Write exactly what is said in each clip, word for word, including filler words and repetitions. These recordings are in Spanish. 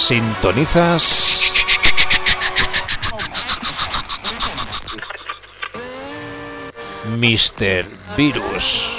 Sintonizas míster Virus.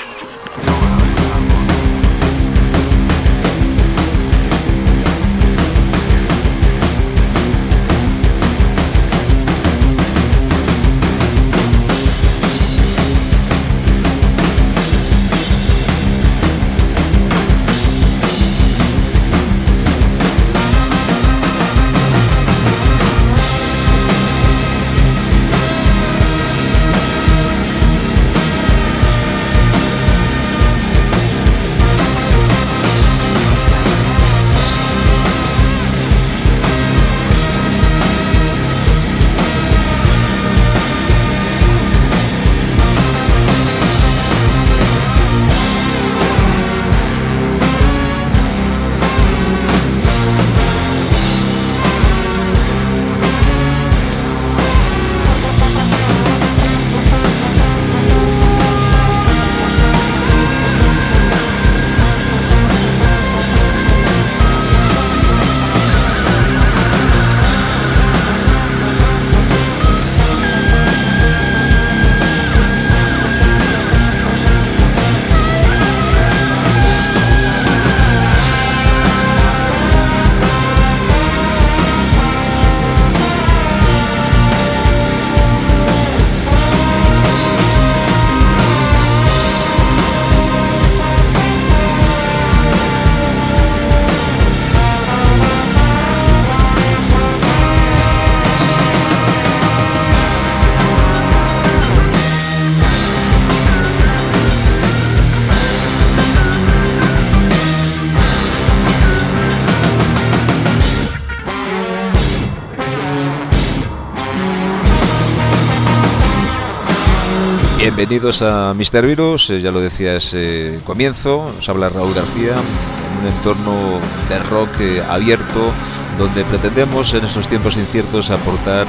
Bienvenidos a míster Virus, eh, ya lo decía ese comienzo, os habla Raúl García, en un entorno de rock eh, abierto, donde pretendemos en estos tiempos inciertos aportar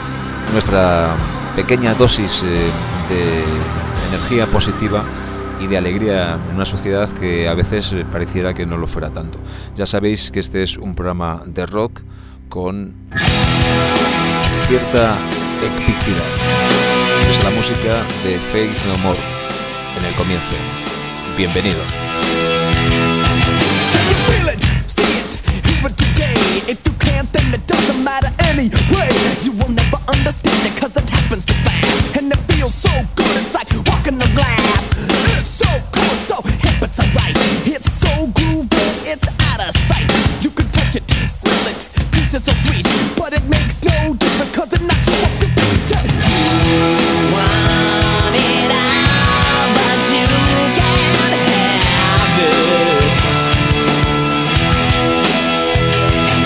nuestra pequeña dosis eh, de energía positiva y de alegría en una sociedad que a veces eh, pareciera que no lo fuera tanto. Ya sabéis que este es un programa de rock con cierta epicidad. Es la música de Faith No More en el comienzo. Bienvenido.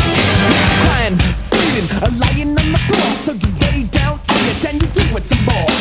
Lying on the floor, so you lay down on it and you do it some more.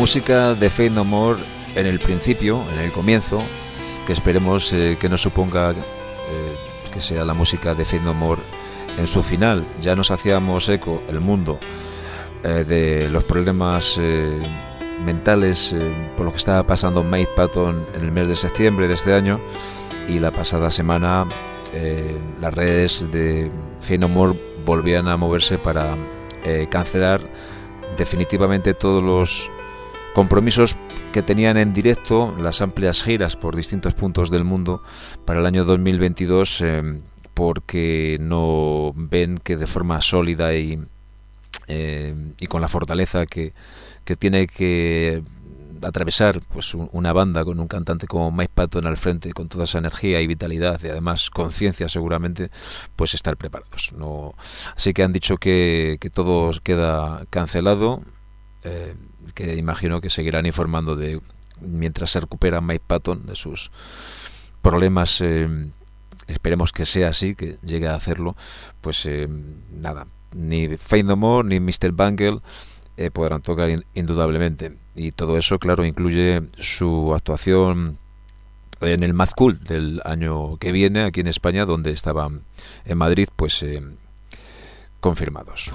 música de Faith No More en el principio, en el comienzo, que esperemos eh, que nos suponga eh, que sea la música de Faith No More en su final. Ya nos hacíamos eco, el mundo, eh, de los problemas eh, mentales eh, por lo que estaba pasando Mike Patton en el mes de septiembre de este año, y la pasada semana eh, las redes de Faith No More volvían a moverse para eh, cancelar definitivamente todos los compromisos que tenían en directo, las amplias giras por distintos puntos del mundo para el año dos mil veintidós, eh, porque no ven que de forma sólida y, eh, y con la fortaleza que, que tiene que atravesar pues un, una banda con un cantante como Mike Patton al frente, con toda esa energía y vitalidad y además conciencia, seguramente, pues estar preparados. No, así que han dicho que, que todo queda cancelado, eh, que imagino que seguirán informando de mientras se recupera Mike Patton de sus problemas. Eh, esperemos que sea así, que llegue a hacerlo. Pues eh, nada, ni Faith No More ni mister Bungle eh, podrán tocar in, indudablemente, y todo eso, claro, incluye su actuación en el Mad Cool del año que viene aquí en España, donde estaban en Madrid pues eh, confirmados.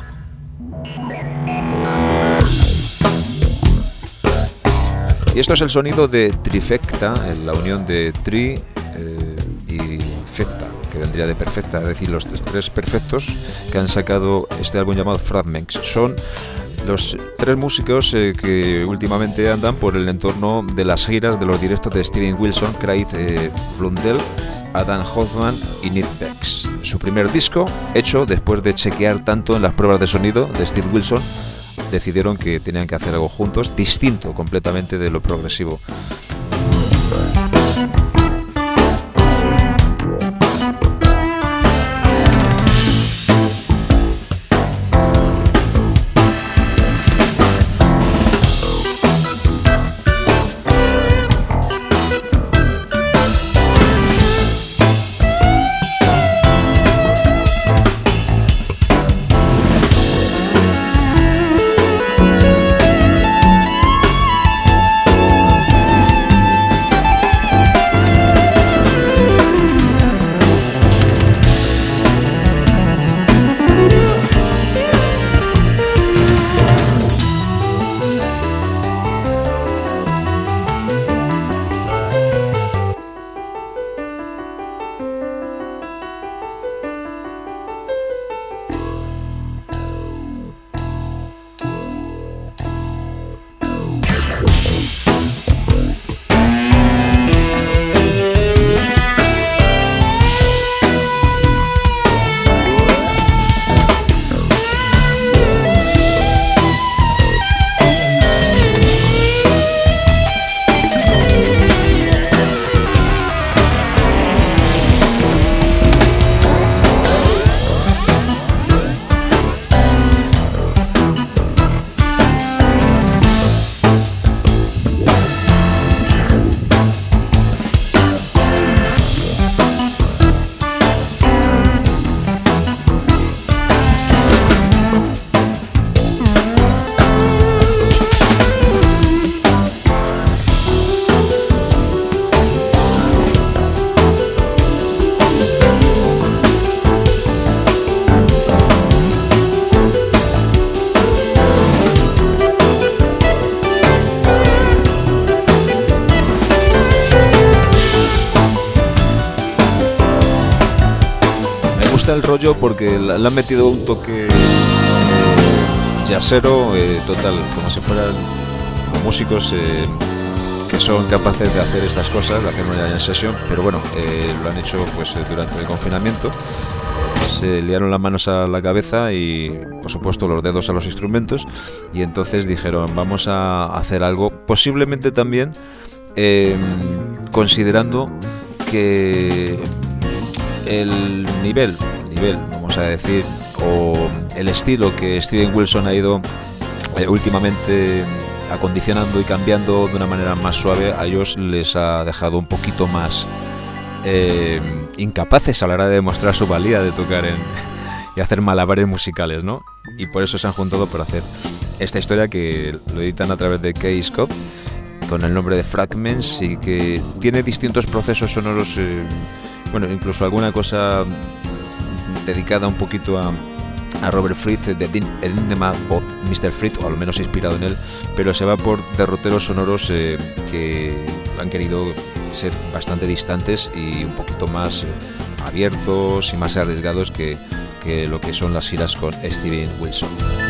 Y esto es el sonido de Trifecta, la unión de tri eh, y fecta, que vendría de perfecta, es decir, los tres perfectos que han sacado este álbum llamado Fragments. Son los tres músicos eh, que últimamente andan por el entorno de las giras de los directos de Steven Wilson, Craig eh, Blundell, Adam Hoffman y Nick Bex. Su primer disco, hecho después de chequear tanto en las pruebas de sonido de Steve Wilson, decidieron que tenían que hacer algo juntos, distinto completamente de lo progresivo. El rollo porque le han metido un toque eh, jazzero eh, total, como si fueran músicos eh, que son capaces de hacer estas cosas, de hacer una jam session, pero bueno, eh, lo han hecho pues durante el confinamiento. Se liaron las manos a la cabeza y por supuesto los dedos a los instrumentos, y entonces dijeron vamos a hacer algo, posiblemente también eh, considerando que el nivel nivel, vamos a decir, o el estilo que Steven Wilson ha ido eh, últimamente acondicionando y cambiando de una manera más suave, a ellos les ha dejado un poquito más eh, incapaces a la hora de demostrar su valía de tocar en, y hacer malabares musicales, ¿no? Y por eso se han juntado para hacer esta historia que lo editan a través de Keyscope con el nombre de Fragments y que tiene distintos procesos sonoros, eh, bueno, incluso alguna cosa dedicada un poquito a, a Robert Fripp, de Enigma o mister Fripp, o al menos inspirado en él, pero se va por derroteros sonoros eh, que han querido ser bastante distantes y un poquito más eh, abiertos y más arriesgados que, que lo que son las giras con Steven Wilson.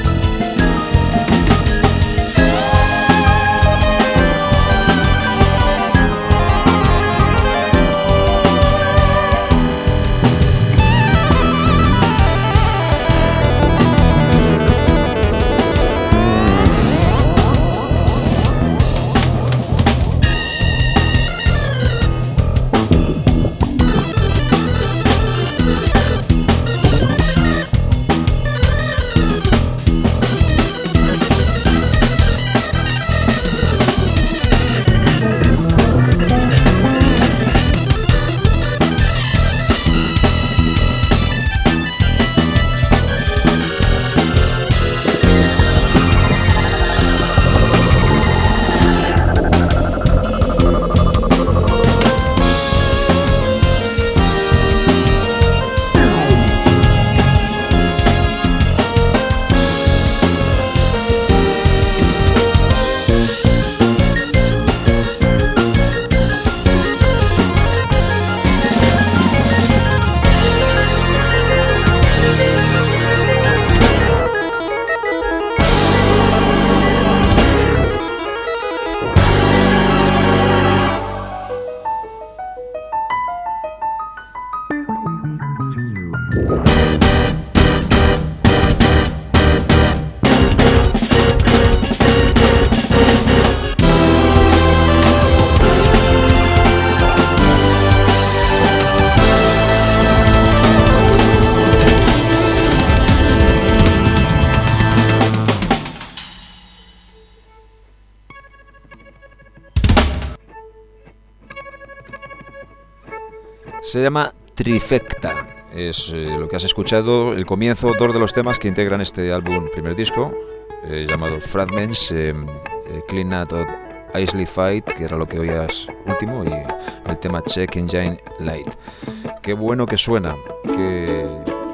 Se llama Trifecta, es eh, lo que has escuchado, el comienzo, dos de los temas que integran este álbum, primer disco, eh, llamado Fragments, eh, eh, Clean Out Isley Fight, que era lo que oías último, y el tema Check Engine Light. Qué bueno que suena, que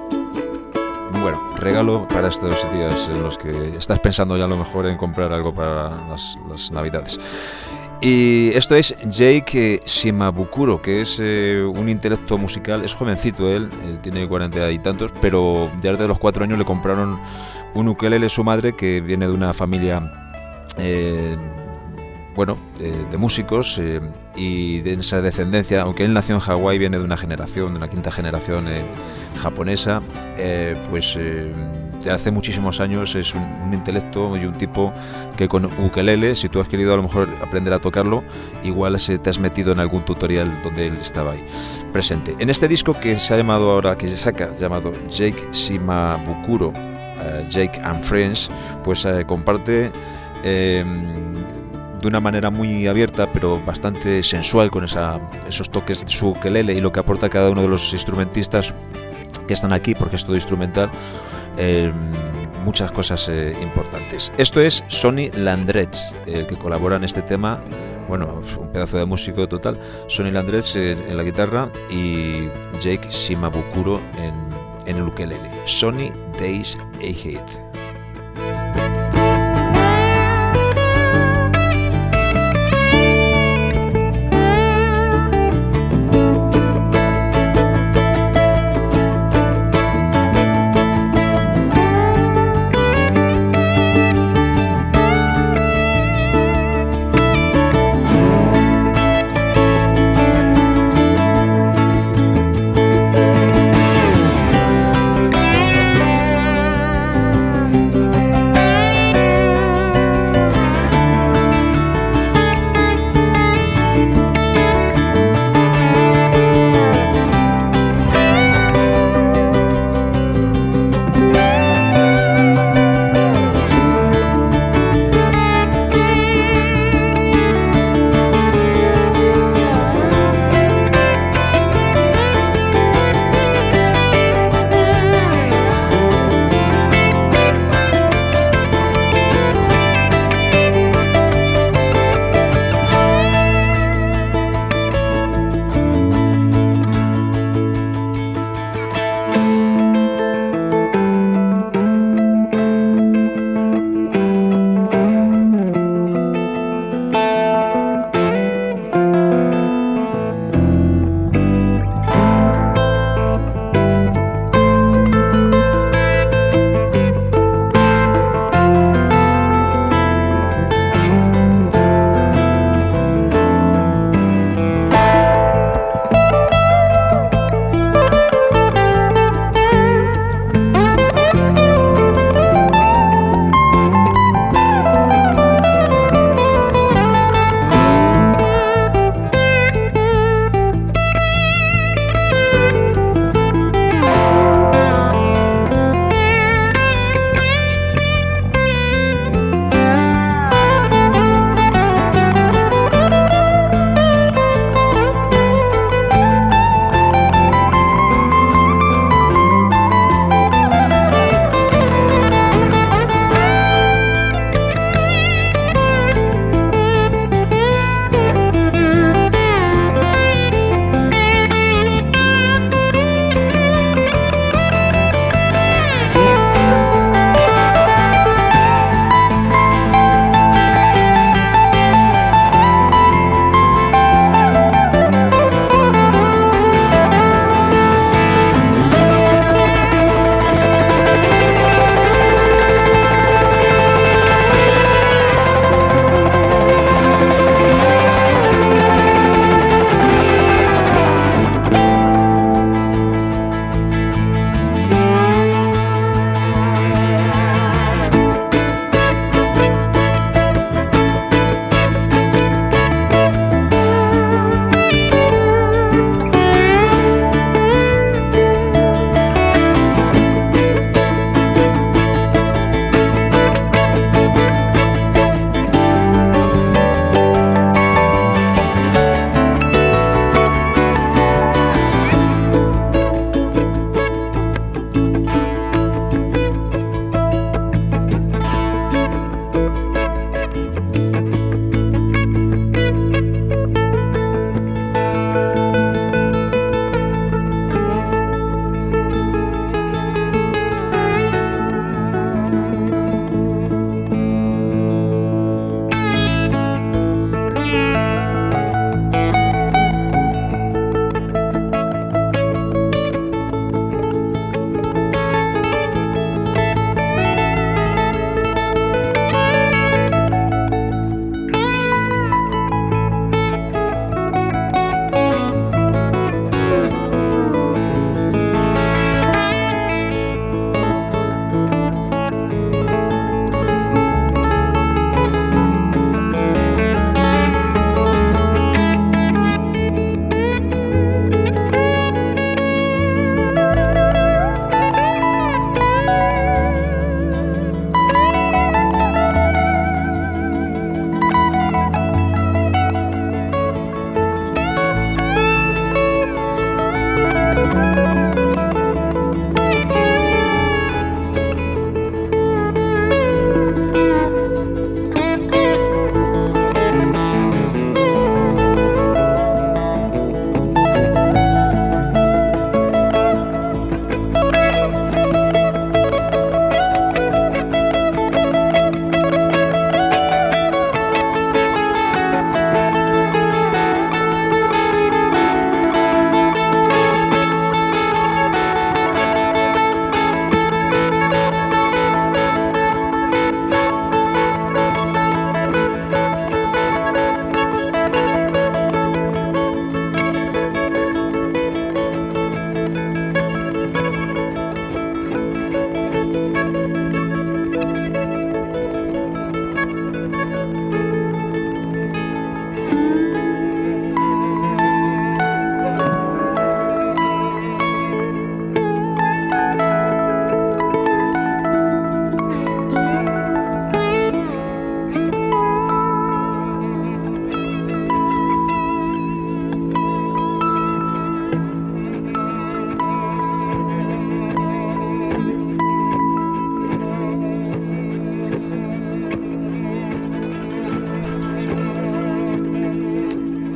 bueno, regalo para estos días en los que estás pensando ya a lo mejor en comprar algo para las, las navidades. Y esto es Jake Shimabukuro, que es eh, un intelecto musical, es jovencito él, él tiene cuarenta y tantos, pero ya desde los cuatro años le compraron un ukelele a su madre, que viene de una familia eh, bueno, eh, de músicos eh, y de esa descendencia, aunque él nació en Hawái, viene de una generación, de una quinta generación eh, japonesa, eh, pues eh, de hace muchísimos años es un, un intelecto y un tipo que con ukelele, si tú has querido a lo mejor aprender a tocarlo, igual se te has metido en algún tutorial donde él estaba ahí presente. En este disco que se ha llamado ahora, que se saca, llamado Jake Shimabukuro, uh, Jake and Friends, pues uh, comparte eh, de una manera muy abierta pero bastante sensual con esa, esos toques de su ukelele y lo que aporta cada uno de los instrumentistas que están aquí, porque es todo instrumental, eh, muchas cosas eh, importantes. Esto es Sonny Landreth, el que colabora en este tema, bueno, un pedazo de músico total. Sonny Landreth eh, en la guitarra y Jake Shimabukuro en, en el ukelele. Sunny Days Ahead.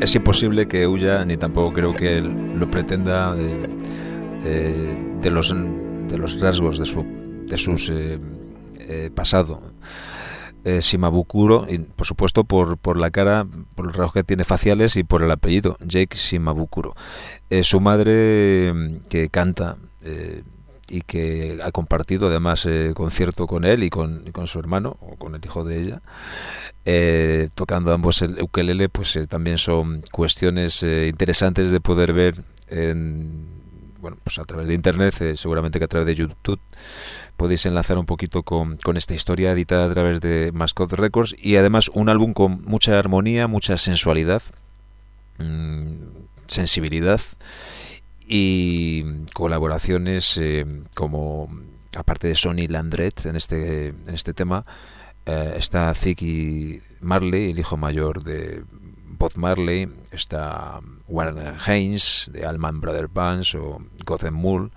es imposible que huya, ni tampoco creo que él lo pretenda, de, eh, de, los, de los rasgos de su de sus eh, eh, pasado. Eh, Shimabukuro, y por supuesto por, por la cara, por los rasgos que tiene faciales y por el apellido, Jake Shimabukuro. Eh, su madre, eh, que canta eh, y que ha compartido además eh, concierto con él y con, y con su hermano, o con el hijo de ella, eh, tocando ambos el ukelele, pues eh, también son cuestiones eh, interesantes de poder ver en, bueno, pues a través de internet, eh, seguramente que a través de YouTube podéis enlazar un poquito con, con esta historia editada a través de Mascot Records, y además un álbum con mucha armonía, mucha sensualidad, mmm, sensibilidad y colaboraciones eh, como, aparte de Sonny Landreth en este, en este tema, eh, está Ziggy Marley, el hijo mayor de Bob Marley, está Warren Haynes de Allman Brothers Band o Gotham Mule,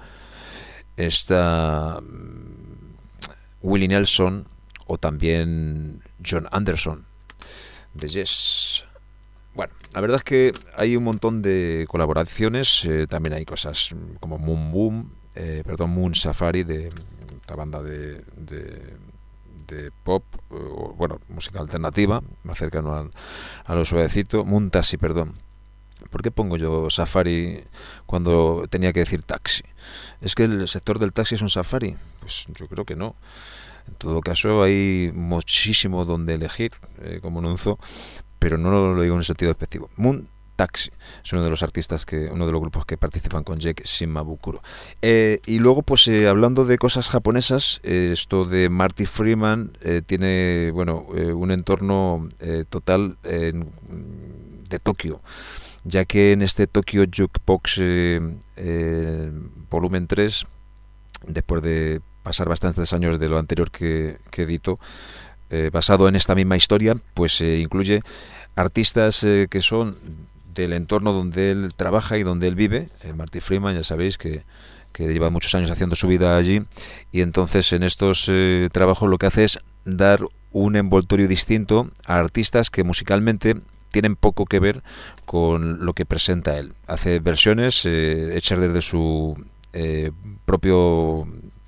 está Willie Nelson o también John Anderson de Yes. Bueno, la verdad es que hay un montón de colaboraciones, eh, también hay cosas como Moon Boom, eh, perdón, Moon Safari, de la banda de, de, de pop, o, bueno, música alternativa, más cercano a, a lo suavecito. Moon Taxi, perdón. ¿Por qué pongo yo Safari cuando tenía que decir taxi? ¿Es que el sector del taxi es un safari? Pues yo creo que no. En todo caso hay muchísimo donde elegir, eh, como Nunzo, pero no lo digo en el sentido despectivo. Moon Taxi es uno de los artistas, que uno de los grupos que participan con Jake Shimabukuro. Eh, y luego, pues eh, hablando de cosas japonesas, eh, esto de Marty Friedman eh, tiene, bueno, eh, un entorno eh, total eh, de Tokio, ya que en este Tokyo Jukebox eh, eh, volumen tres, después de pasar bastantes años de lo anterior que, que editó, eh, basado en esta misma historia, pues eh, incluye artistas eh, que son del entorno donde él trabaja y donde él vive. eh, Marty Friedman, ya sabéis que, que lleva muchos años haciendo su vida allí, y entonces en estos eh, trabajos lo que hace es dar un envoltorio distinto a artistas que musicalmente tienen poco que ver con lo que presenta él. Hace versiones eh, hechas desde su eh, propio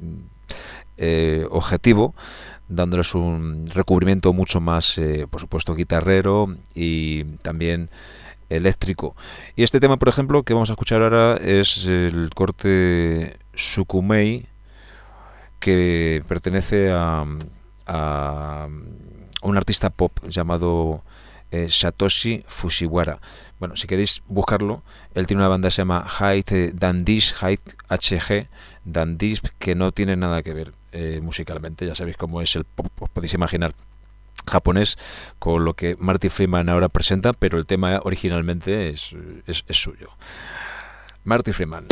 eh, objetivo, dándoles un recubrimiento mucho más, eh, por supuesto, guitarrero y también eléctrico. Y este tema, por ejemplo, que vamos a escuchar ahora es el corte Sukumei, que pertenece a, a un artista pop llamado Eh, Satoshi Fujiwara. Bueno, si queréis buscarlo, él tiene una banda que se llama Hide Dandish, Hide H G Dandish, que no tiene nada que ver eh, musicalmente. Ya sabéis cómo es el pop, os podéis imaginar, japonés, con lo que Marty Friedman ahora presenta, pero el tema originalmente es, es, es suyo. Marty Friedman.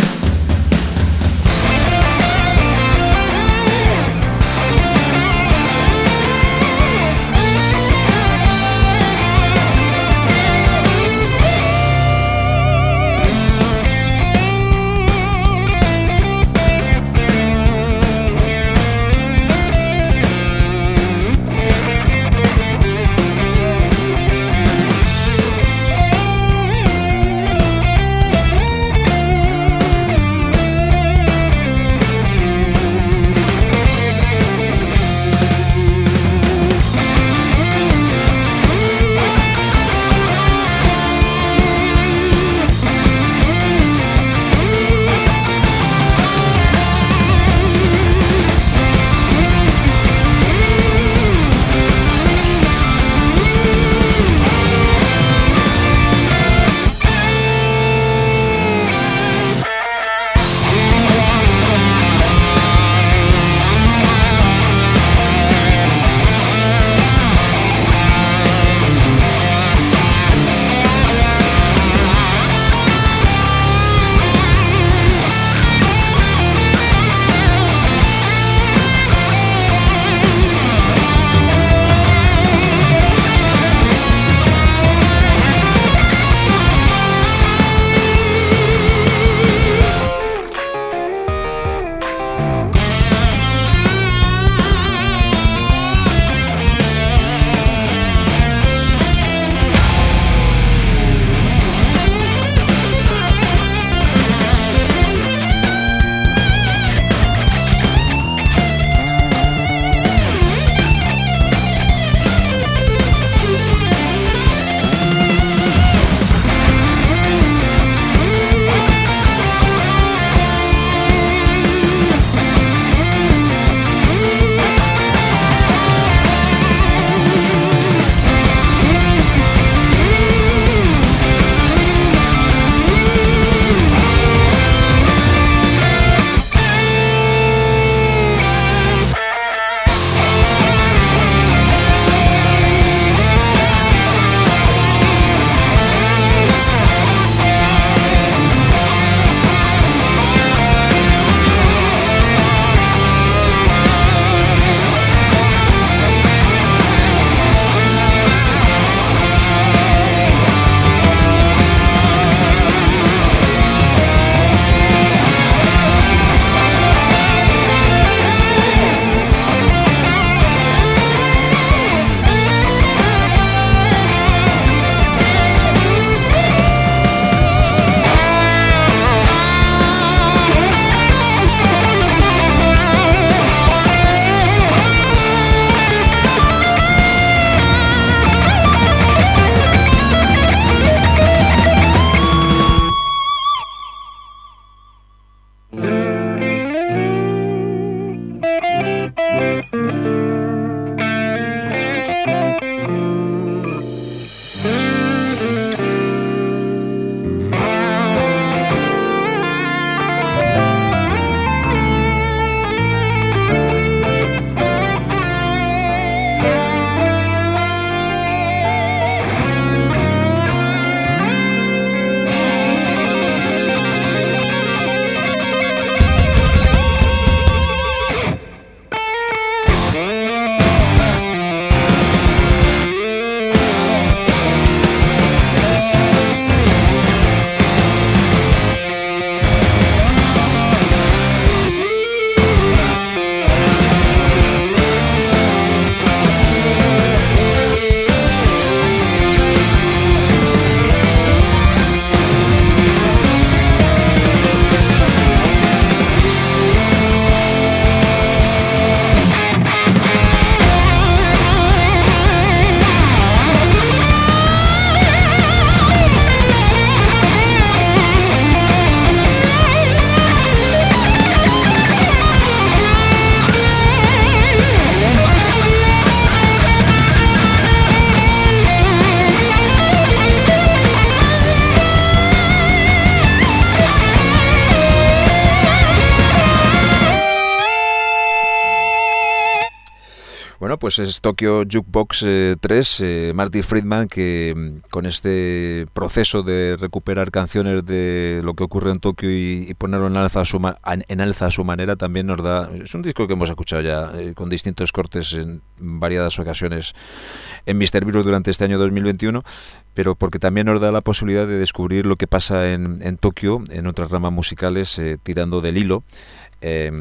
Bueno, pues es Tokyo Jukebox eh, tres, eh, Marty Friedman, que mm, con este proceso de recuperar canciones de lo que ocurre en Tokio y, y ponerlo en alza, a su ma- en alza a su manera, también nos da... Es un disco que hemos escuchado ya eh, con distintos cortes en variadas ocasiones en míster Virus durante este año dos mil veintiuno, pero porque también nos da la posibilidad de descubrir lo que pasa en, en Tokio, en otras ramas musicales, eh, tirando del hilo. Eh,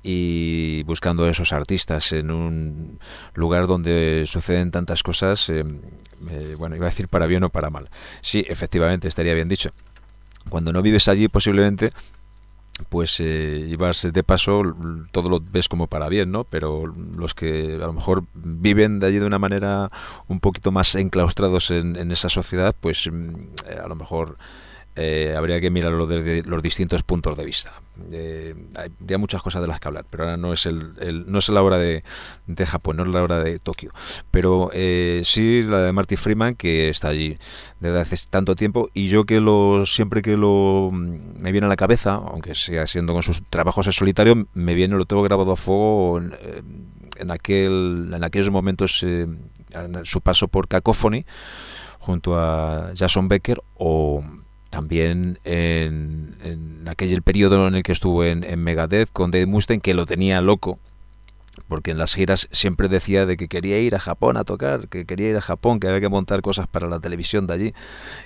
y buscando esos artistas en un lugar donde suceden tantas cosas, eh, eh, bueno, iba a decir para bien o para mal. Sí, efectivamente, estaría bien dicho. Cuando no vives allí, posiblemente, pues eh, ibas de paso, todo lo ves como para bien, ¿no? Pero los que a lo mejor viven de allí de una manera un poquito más enclaustrados en, en esa sociedad, pues eh, a lo mejor... Eh, habría que mirarlo desde los distintos puntos de vista. Eh, habría muchas cosas de las que hablar, pero ahora no es el, el no es la hora de, de Japón, no es la hora de Tokio. Pero eh, sí la de Marty Friedman, que está allí desde hace tanto tiempo, y yo que lo siempre que lo me viene a la cabeza, aunque siga siendo con sus trabajos en solitario, me viene, lo tengo grabado a fuego en, en aquel en aquellos momentos, eh, en su paso por Cacophony junto a Jason Becker, o también en, en aquel periodo en el que estuvo en, en Megadeth con Dave Mustaine, que lo tenía loco, porque en las giras siempre decía de que quería ir a Japón a tocar, que quería ir a Japón, que había que montar cosas para la televisión de allí,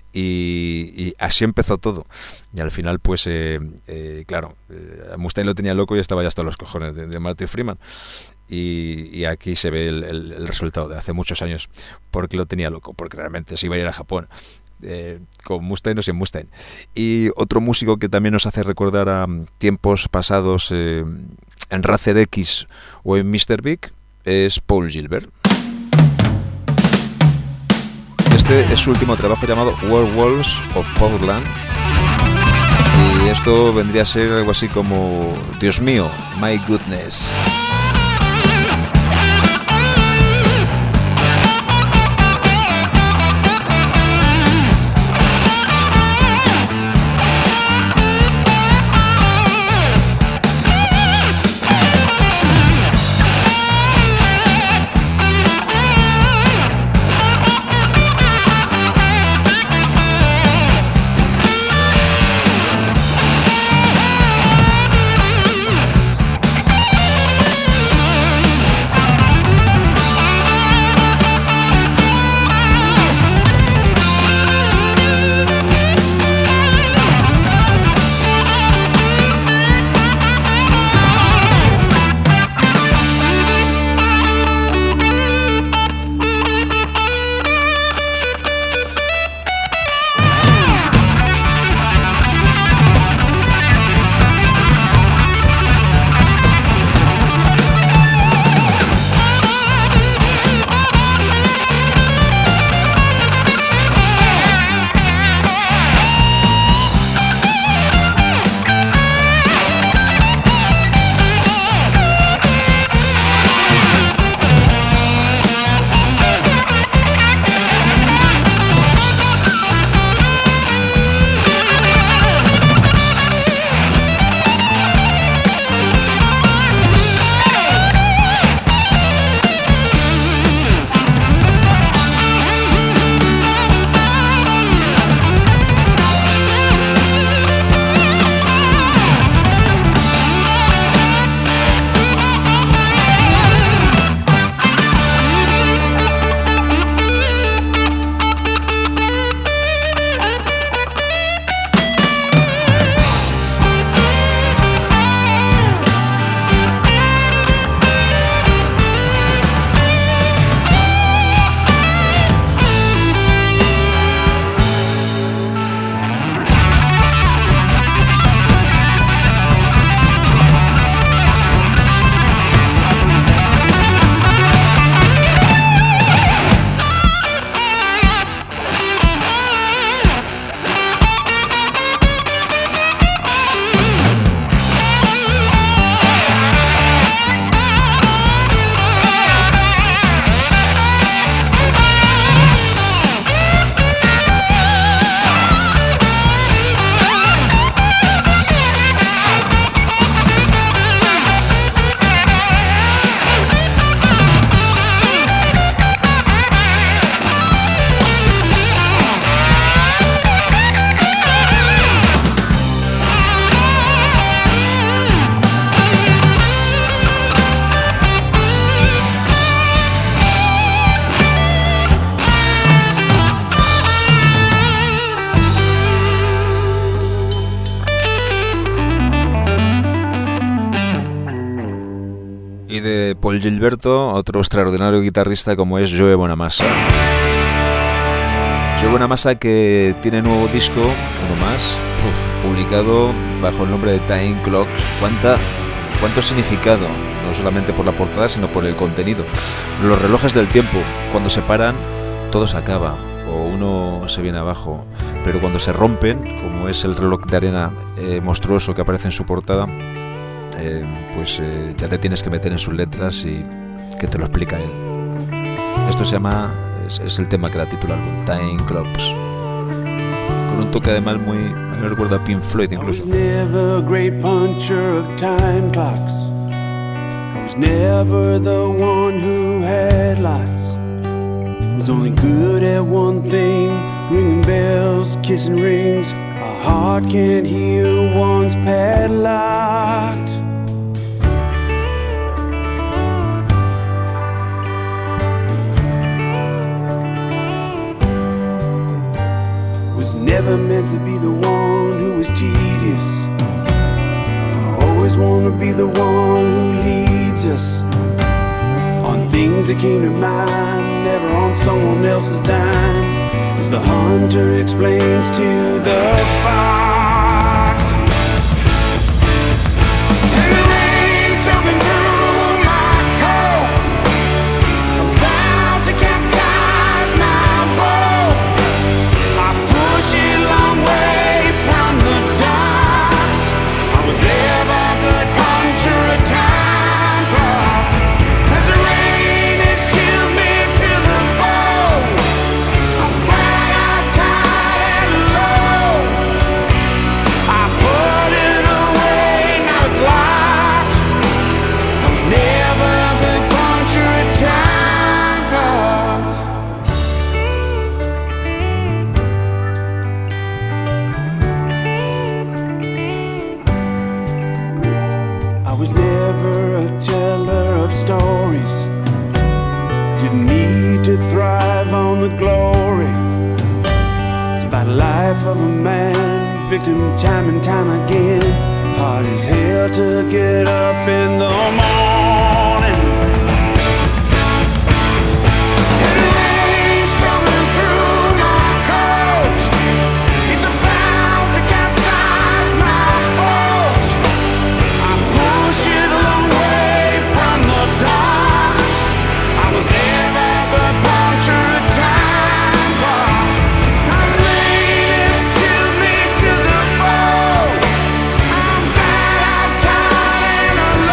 y, y así empezó todo. Y al final, pues, eh, eh, claro, eh, Mustaine lo tenía loco y estaba ya hasta los cojones de, de Marty Friedman. Y, y aquí se ve el, el, el resultado de hace muchos años, porque lo tenía loco, porque realmente se iba a ir a Japón. Eh, con Mustaine o sin Mustaine. Y otro músico que también nos hace recordar a um, tiempos pasados eh, en Razer X o en míster Big es Paul Gilbert. Este es su último trabajo llamado Werewolves of Portland, y esto vendría a ser algo así como Dios mío, my goodness. Y de Paul Gilberto, otro extraordinario guitarrista como es Joe Bonamassa. Joe Bonamassa, que tiene nuevo disco, uno más, uf, publicado bajo el nombre de Time Clocks. ¿Cuánta, cuánto significado? No solamente por la portada, sino por el contenido. Los relojes del tiempo, cuando se paran, todo se acaba o uno se viene abajo. Pero cuando se rompen, como es el reloj de arena eh, monstruoso que aparece en su portada, eh, pues eh, ya te tienes que meter en sus letras y que te lo explica él. Esto se llama, es, es el tema que da título al álbum, Time Clocks, con un toque además muy, me recuerda a Pink Floyd incluso. I was never a great puncher of time clocks. I was never the one who had lots. I was only good at one thing, ringing bells, kissing rings. A heart can't hear once padlocked. Was never meant to be the one who was tedious. I always want to be the one who leads us on things that came to mind, never on someone else's dime. As the hunter explains to the fox, and the rain soaking through my coat, about to capsize my boat. I push it a long way from the docks. I was never a good puncher of time clocks. As the rain has chilled me to the bone, I'm cried out tight and low. I put it away, now it's locked. I was never a good puncher of time clocks. I was never a teller of stories. Didn't need to thrive on the glory. It's about the life of a man, victim time and time again. Hard as hell to get up in the morning. And the rain soaking through my coat. It's about to capsize my boat. I push it a long way from the docks. I was never the puncher of time clocks. The rain has chilled me to the bone. I'm fat, I'm tired and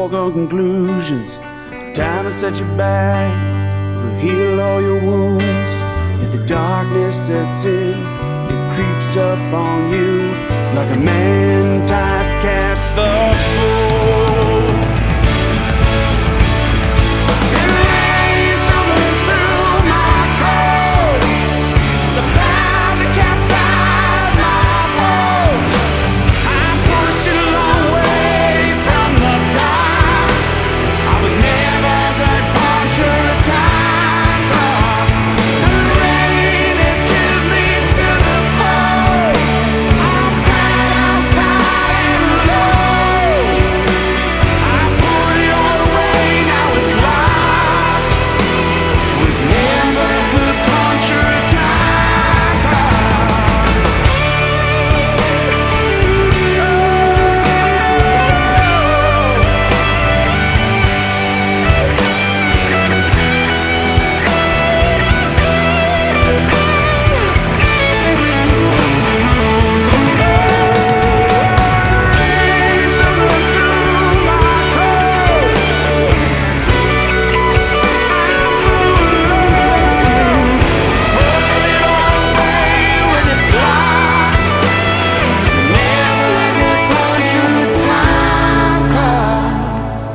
draw conclusions. Time has set you back, will heal all your wounds. If the darkness sets in, it creeps up on you like a man typecast the fool. It rains something through my coat, the clouds that capsize my boat. I'm pushing a long way from the docks. I was never a good puncher of time clocks. The rain has chilled me to the bone. I'm flat, I'm tired and low. I put it all away, now it's locked. Was never a good puncher of time clocks. Rain something through my coat. I'm so alone. Put it all away when it's locked. It's never a good puncher of time clocks.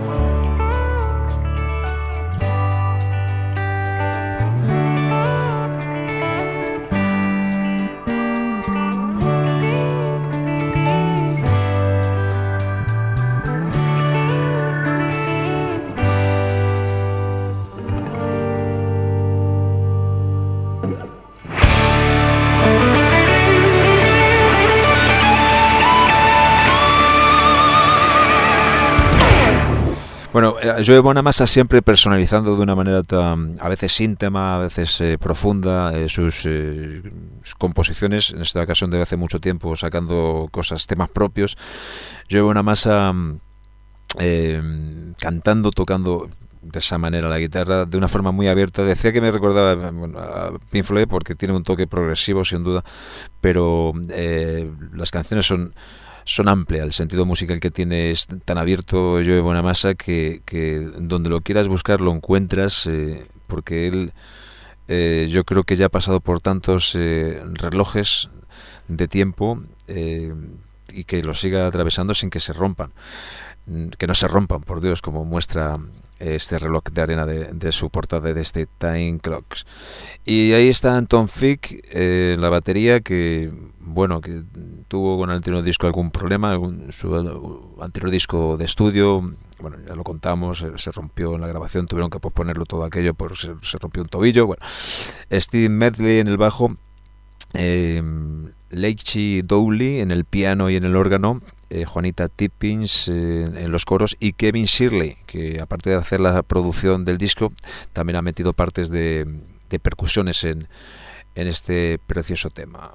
Bueno, eh, Joe Bonamassa siempre personalizando de una manera tan, a veces íntima, a veces eh, profunda, eh, sus, eh, sus composiciones, en esta ocasión desde hace mucho tiempo sacando cosas, temas propios. Joe Bonamassa eh, cantando, tocando de esa manera la guitarra, de una forma muy abierta. Decía que me recordaba, bueno, a Pink Floyd porque tiene un toque progresivo sin duda, pero eh, las canciones son son amplias, el sentido musical que tiene es tan abierto Joe Bonamassa que, que donde lo quieras buscar lo encuentras, eh, porque él eh, yo creo que ya ha pasado por tantos eh, relojes de tiempo eh, y que lo siga atravesando sin que se rompan, que no se rompan, por Dios, como muestra este reloj de arena de, de su portada de este Time Clocks. Y ahí está Anton Fig, eh, la batería, que bueno, que tuvo con el anterior disco algún problema, algún, su anterior disco de estudio, bueno, ya lo contamos, se, se rompió en la grabación, tuvieron que posponerlo todo aquello porque se, se rompió un tobillo. Bueno, Steve Medley en el bajo, eh, Leigh Dowley en el piano y en el órgano, eh, Juanita Tippins eh, en los coros y Kevin Shirley, que aparte de hacer la producción del disco también ha metido partes de, de percusiones en, en este precioso tema.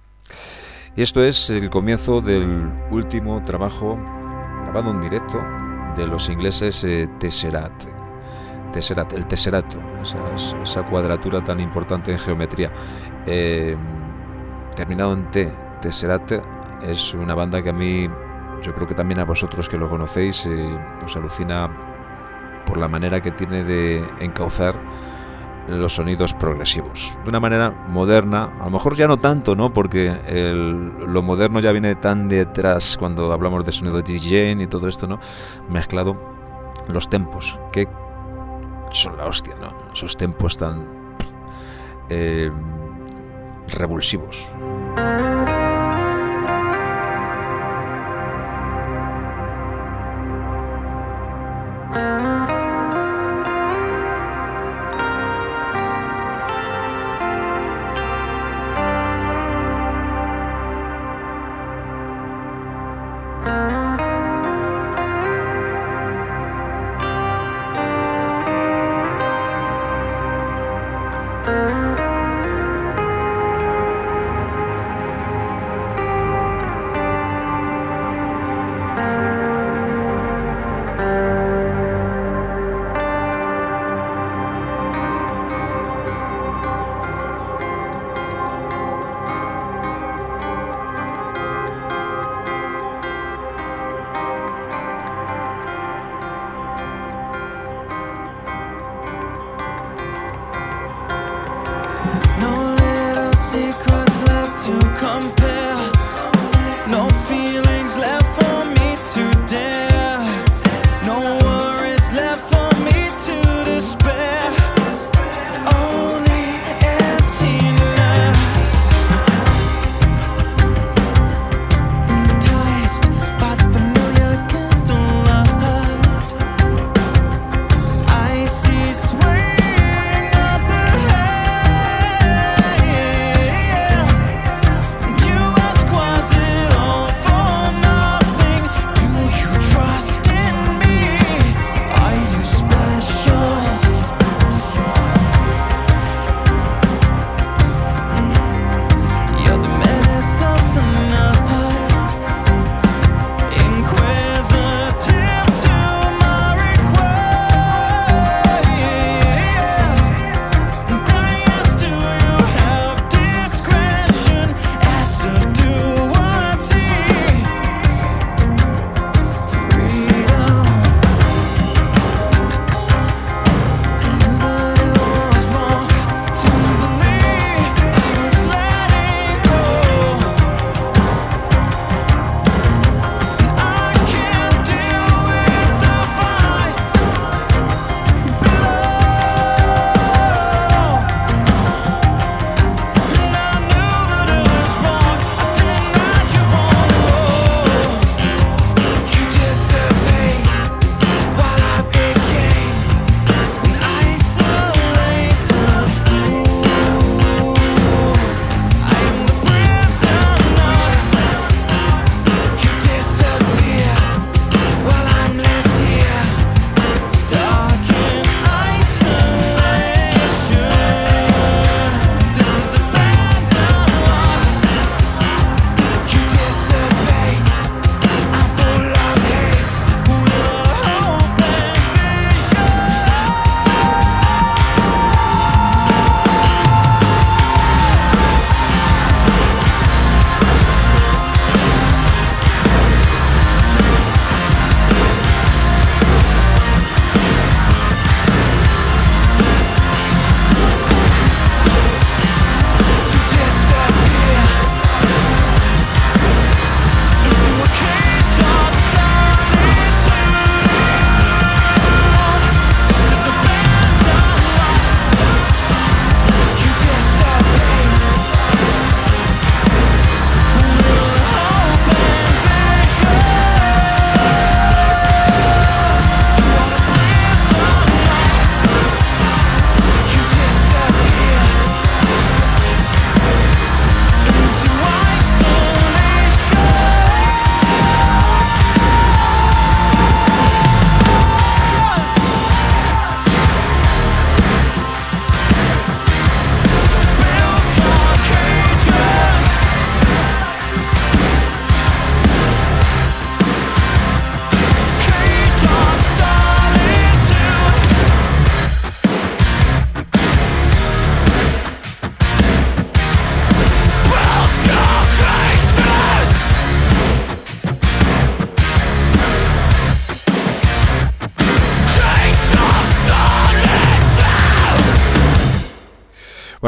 Y esto es el comienzo del último trabajo grabado en directo de los ingleses eh, Tesseract. Tesseract, el Tesserato, esa, esa cuadratura tan importante en geometría. Eh, terminado en T, Tesseract, es una banda que a mí, yo creo que también a vosotros que lo conocéis, eh, os alucina por la manera que tiene de encauzar los sonidos progresivos de una manera moderna, a lo mejor ya no tanto, ¿no? Porque el, lo moderno ya viene tan detrás cuando hablamos de sonido D J y todo esto, ¿no? Mezclado los tempos, que son la hostia, ¿no? Esos tempos tan eh, revulsivos.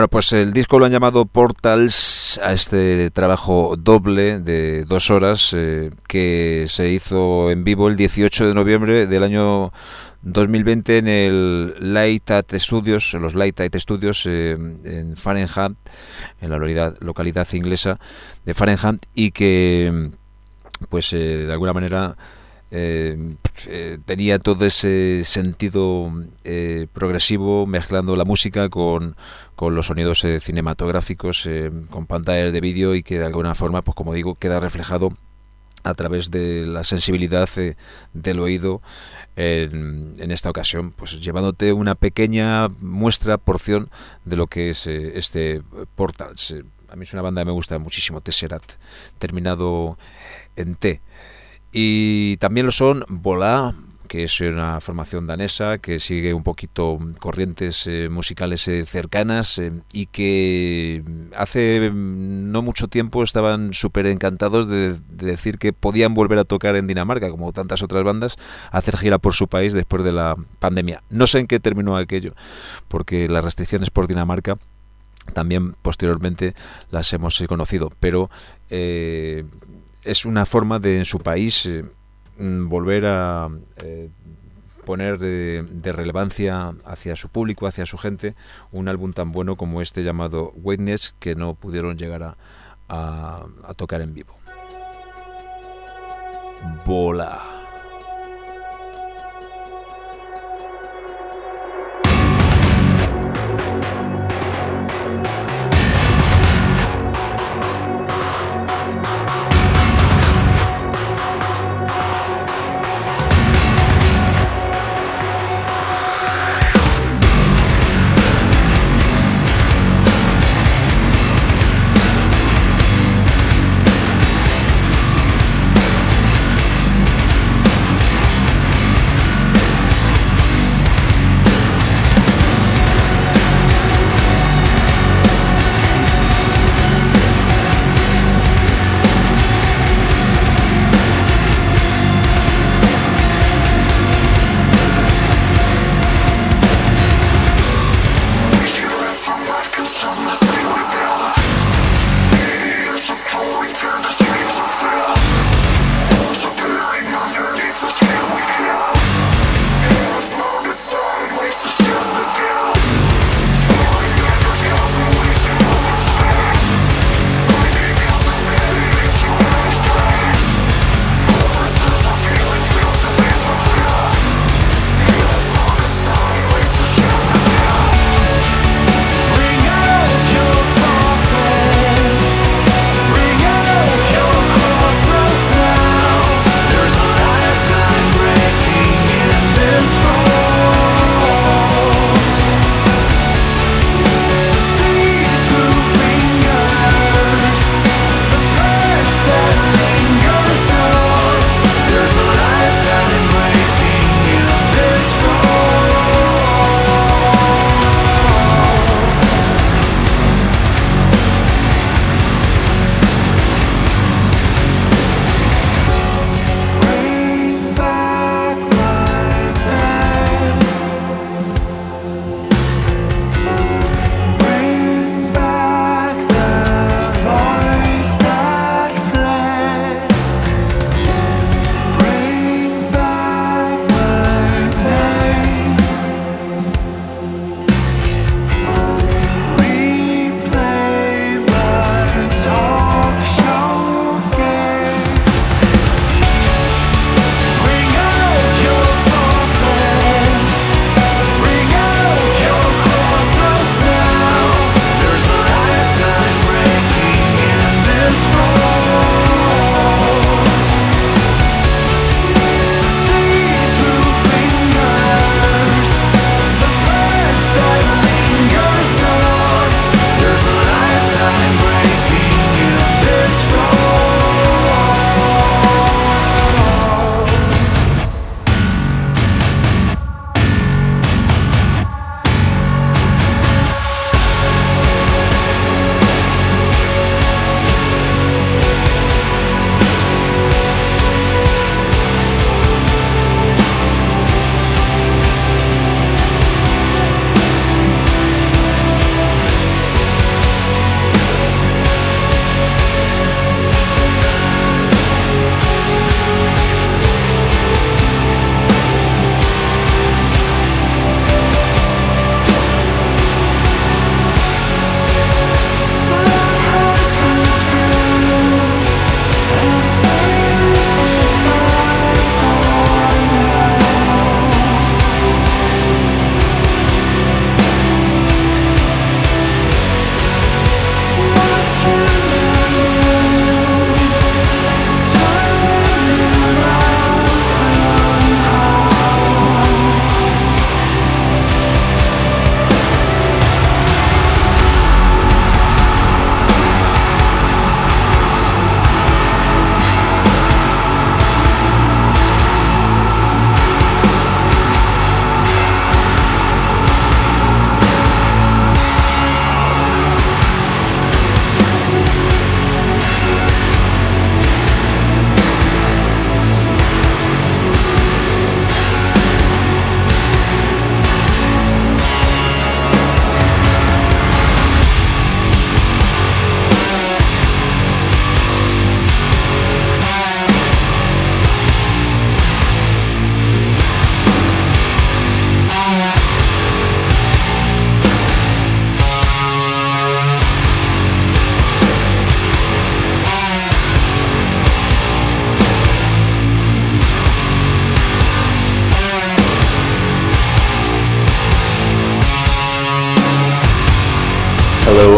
Bueno, pues el disco lo han llamado Portals a este trabajo doble de dos horas eh, que se hizo en vivo el dieciocho de noviembre del año dos mil veinte en el Light Studios, en los Light Studios eh, en Fareham, en la localidad, localidad inglesa de Fareham, y que pues eh, de alguna manera Eh, eh, tenía todo ese sentido eh, progresivo, mezclando la música con, con los sonidos eh, cinematográficos, eh, con pantallas de vídeo, y que de alguna forma, pues como digo, queda reflejado a través de la sensibilidad eh, del oído en, en esta ocasión, pues llevándote una pequeña muestra, porción de lo que es eh, este Portals. Eh, a mí es una banda que me gusta muchísimo, Tesseract, terminado en T. Y también lo son Volá, que es una formación danesa que sigue un poquito corrientes eh, musicales eh, cercanas eh, y que hace no mucho tiempo estaban súper encantados de, de decir que podían volver a tocar en Dinamarca, como tantas otras bandas, hacer gira por su país después de la pandemia. No sé en qué terminó aquello, porque las restricciones por Dinamarca también posteriormente las hemos eh, conocido, pero eh, es una forma de en su país eh, volver a eh, poner de, de relevancia hacia su público, hacia su gente, un álbum tan bueno como este llamado Witness, que no pudieron llegar a, a, a tocar en vivo. Bola.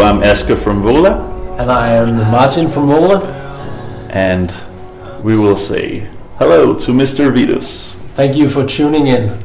I'm Esker from Vola. And I am Martin from Vola. And we will say hello to Mister Vidus. Thank you for tuning in.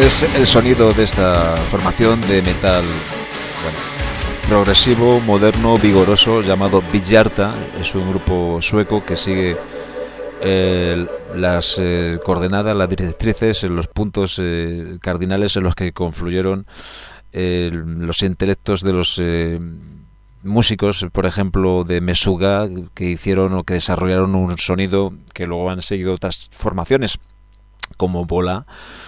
Es el sonido de esta formación de metal, bueno, progresivo, moderno, vigoroso, llamado Viljarta. Es un grupo sueco que sigue eh, las eh, coordenadas, las directrices, los puntos eh, cardinales en los que confluyeron eh, los intelectos de los eh, músicos, por ejemplo, de Meshuggah, que hicieron o que desarrollaron un sonido que luego han seguido otras formaciones como Bola,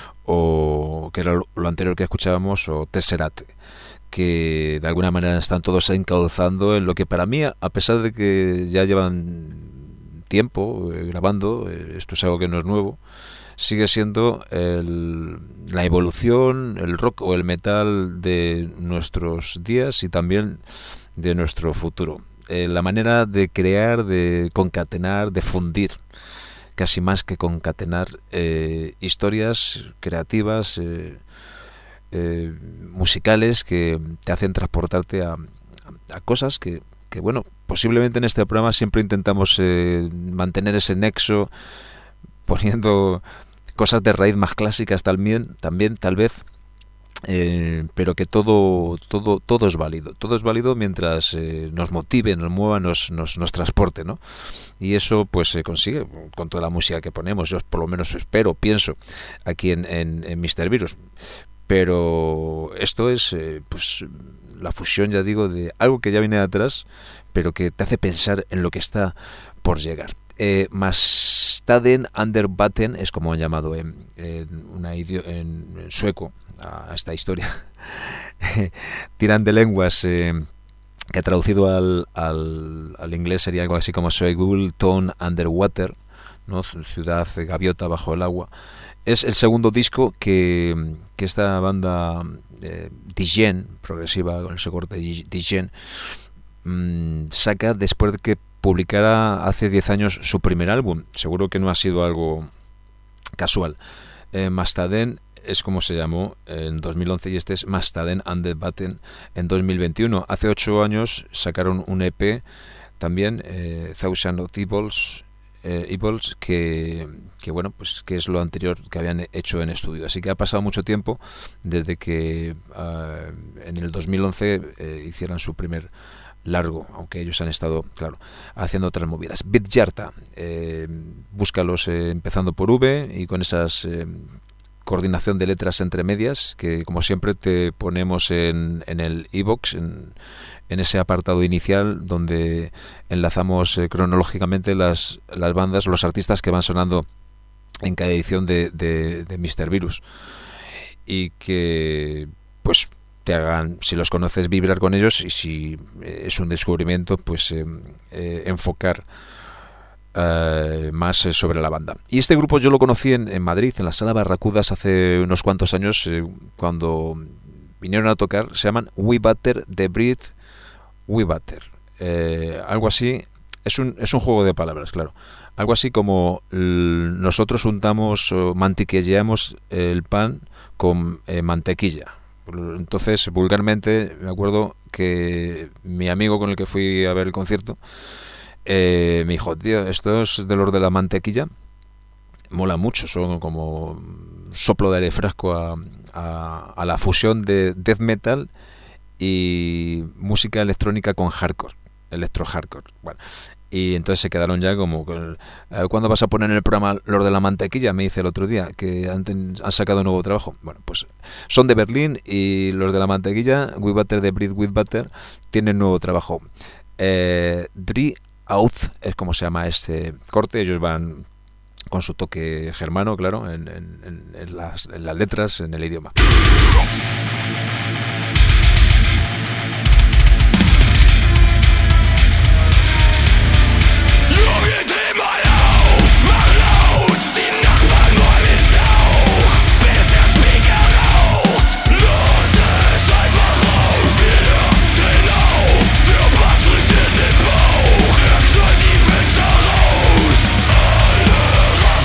o que era lo anterior que escuchábamos, o Tesseract, que de alguna manera están todos encauzando en lo que para mí, a pesar de que ya llevan tiempo eh, grabando, eh, esto es algo que no es nuevo, sigue siendo el, la evolución, el rock o el metal de nuestros días y también de nuestro futuro. Eh, la manera de crear, de concatenar, de fundir, casi más que concatenar, eh, historias creativas, eh, eh, musicales que te hacen transportarte a, a, a cosas que, que, bueno, posiblemente en este programa siempre intentamos eh, mantener ese nexo, poniendo cosas de raíz más clásicas también, también tal vez, eh, pero que todo, todo, todo es válido, todo es válido mientras eh, nos motive, nos mueva, nos, nos, nos transporte, ¿no? Y eso pues se consigue con toda la música que ponemos. Yo por lo menos espero, pienso aquí en, en, en míster Virus. Pero esto es eh, pues la fusión, ya digo, de algo que ya viene de atrás, pero que te hace pensar en lo que está por llegar. Eh, Mastaden Undervatten es como han llamado en, en, una idio- en, en sueco a esta historia. Tiran de lenguas, eh, que traducido al, al, al inglés sería algo así como Seoul Town Underwater, ¿no? Ciudad gaviota bajo el agua. Es el segundo disco que, que esta banda eh, Digen, progresiva con ese corte Digen, mmm, saca después de que publicara hace diez años su primer álbum. Seguro que no ha sido algo casual. eh, Mastaden es como se llamó en dos mil once y este es Mastaden Undervatten en dos mil veintiuno. Hace ocho años sacaron un E P también, eh, Thousand of Evils, eh, Evils que, que bueno, pues que es lo anterior que habían hecho en estudio. Así que ha pasado mucho tiempo desde que uh, en el dos mil once eh, hicieran su primer largo, aunque ellos han estado, claro, haciendo otras movidas. Viljarta, eh, búscalos eh, empezando por V y con esas eh, coordinación de letras entre medias que como siempre te ponemos en, en el iVoox, en, en ese apartado inicial donde enlazamos eh, cronológicamente las, las bandas, los artistas que van sonando en cada edición de, de, de míster Virus y que pues te hagan, si los conoces, vibrar con ellos y si eh, es un descubrimiento pues eh, eh, enfocar Uh, más eh, sobre la banda. Y este grupo yo lo conocí en, en Madrid, en la Sala Barracudas, hace unos cuantos años, eh, cuando vinieron a tocar. Se llaman We Butter, The Breed We Butter, eh, algo así. Es un, es un juego de palabras, claro. Algo así como l- nosotros untamos o mantequilleamos el pan con eh, mantequilla. Entonces, vulgarmente, me acuerdo que mi amigo con el que fui a ver el concierto Eh, me dijo, tío, estos de los de la mantequilla mola mucho, son como soplo de aire fresco a, a, a la fusión de death metal y música electrónica con hardcore, electro hardcore. Bueno, y entonces se quedaron ya como, ¿cuándo vas a poner en el programa los de la mantequilla? Me dice el otro día que han, ten, han sacado un nuevo trabajo. Bueno, pues son de Berlín y los de la mantequilla, We Butter, The Breed We Butter, tienen nuevo trabajo. Eh, Dri Out es como se llama este corte. Ellos van con su toque germano, claro, en, en, en, las, en las letras, en el idioma.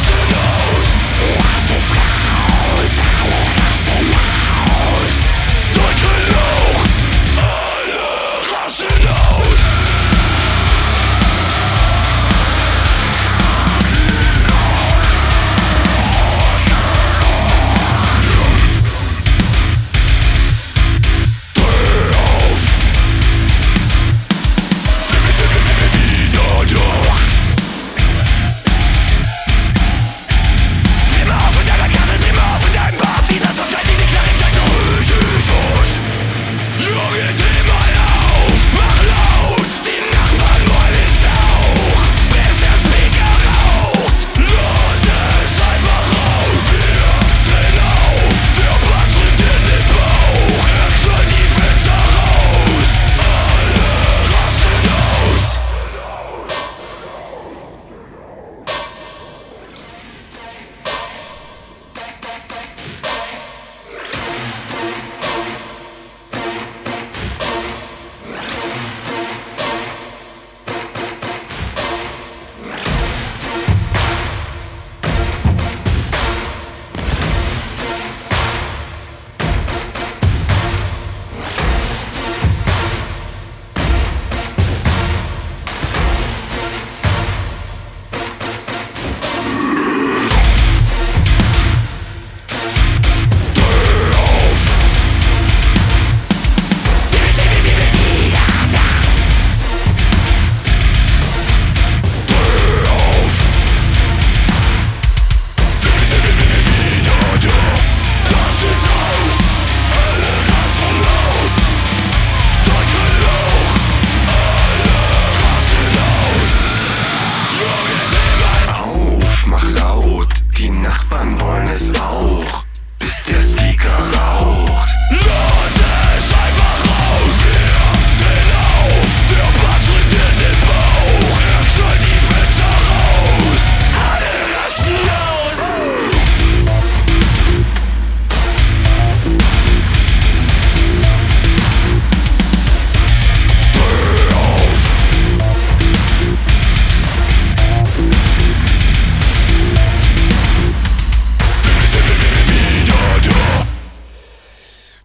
Raus, alle Rasse Maus.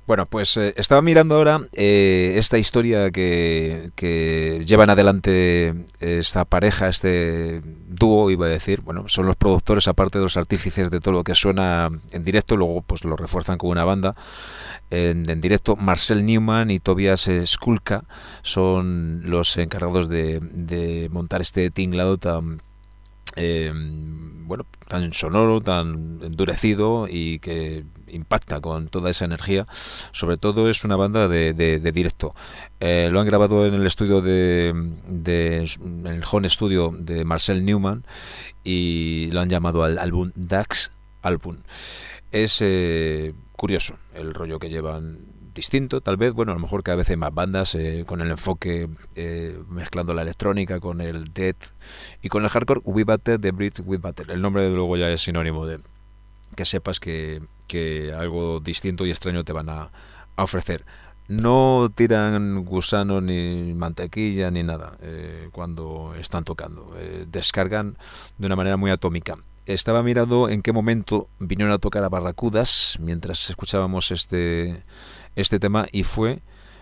Bueno, pues eh, estaba mirando ahora eh, esta historia que, que llevan adelante esta pareja, este dúo, iba a decir. Bueno, son los productores, aparte de los artífices de todo lo que suena en directo, luego pues lo refuerzan con una banda en, en directo. Marcel Newman y Tobias Skulka son los encargados de, de montar este tinglado tan... Eh, bueno, tan sonoro, tan endurecido y que impacta con toda esa energía. Sobre todo es una banda de, de, de directo. Eh, lo han grabado en el estudio de, de en el home studio de Marcel Newman y lo han llamado al álbum Dax Album. Es eh, curioso el rollo que llevan. Distinto, tal vez, bueno, a lo mejor cada vez hay más bandas eh, con el enfoque eh, mezclando la electrónica con el death y con el hardcore. We Battle, The Brit with Battle. El nombre, de luego, ya es sinónimo de que sepas que, que algo distinto y extraño te van a, a ofrecer. No tiran gusano ni mantequilla ni nada eh, cuando están tocando. Eh, descargan de una manera muy atómica. Estaba mirando en qué momento vinieron a tocar a Barracudas mientras escuchábamos este este tema y fue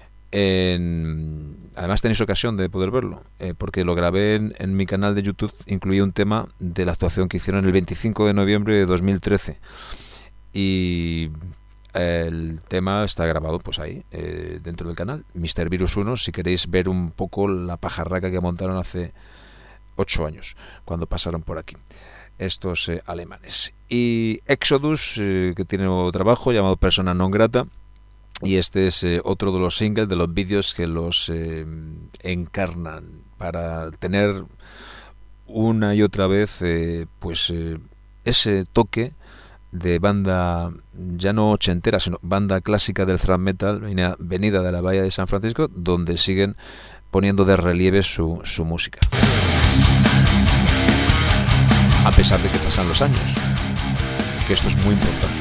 en... además tenéis ocasión de poder verlo eh, porque lo grabé en, en mi canal de YouTube. Incluía un tema de la actuación que hicieron el veinticinco de noviembre de dos mil trece y el tema está grabado pues ahí eh, dentro del canal mister Virus uno, si queréis ver un poco la pajarraca que montaron hace ocho años cuando pasaron por aquí estos eh, alemanes. Y Exodus, eh, que tiene un trabajo llamado Persona Non Grata, y este es eh, otro de los singles, de los vídeos que los eh, encarnan para tener una y otra vez eh, pues eh, ese toque de banda ya no ochentera, sino banda clásica del thrash metal venida de la Bahía de San Francisco, donde siguen poniendo de relieve su, su música. A pesar de que pasan los años, que esto es muy importante.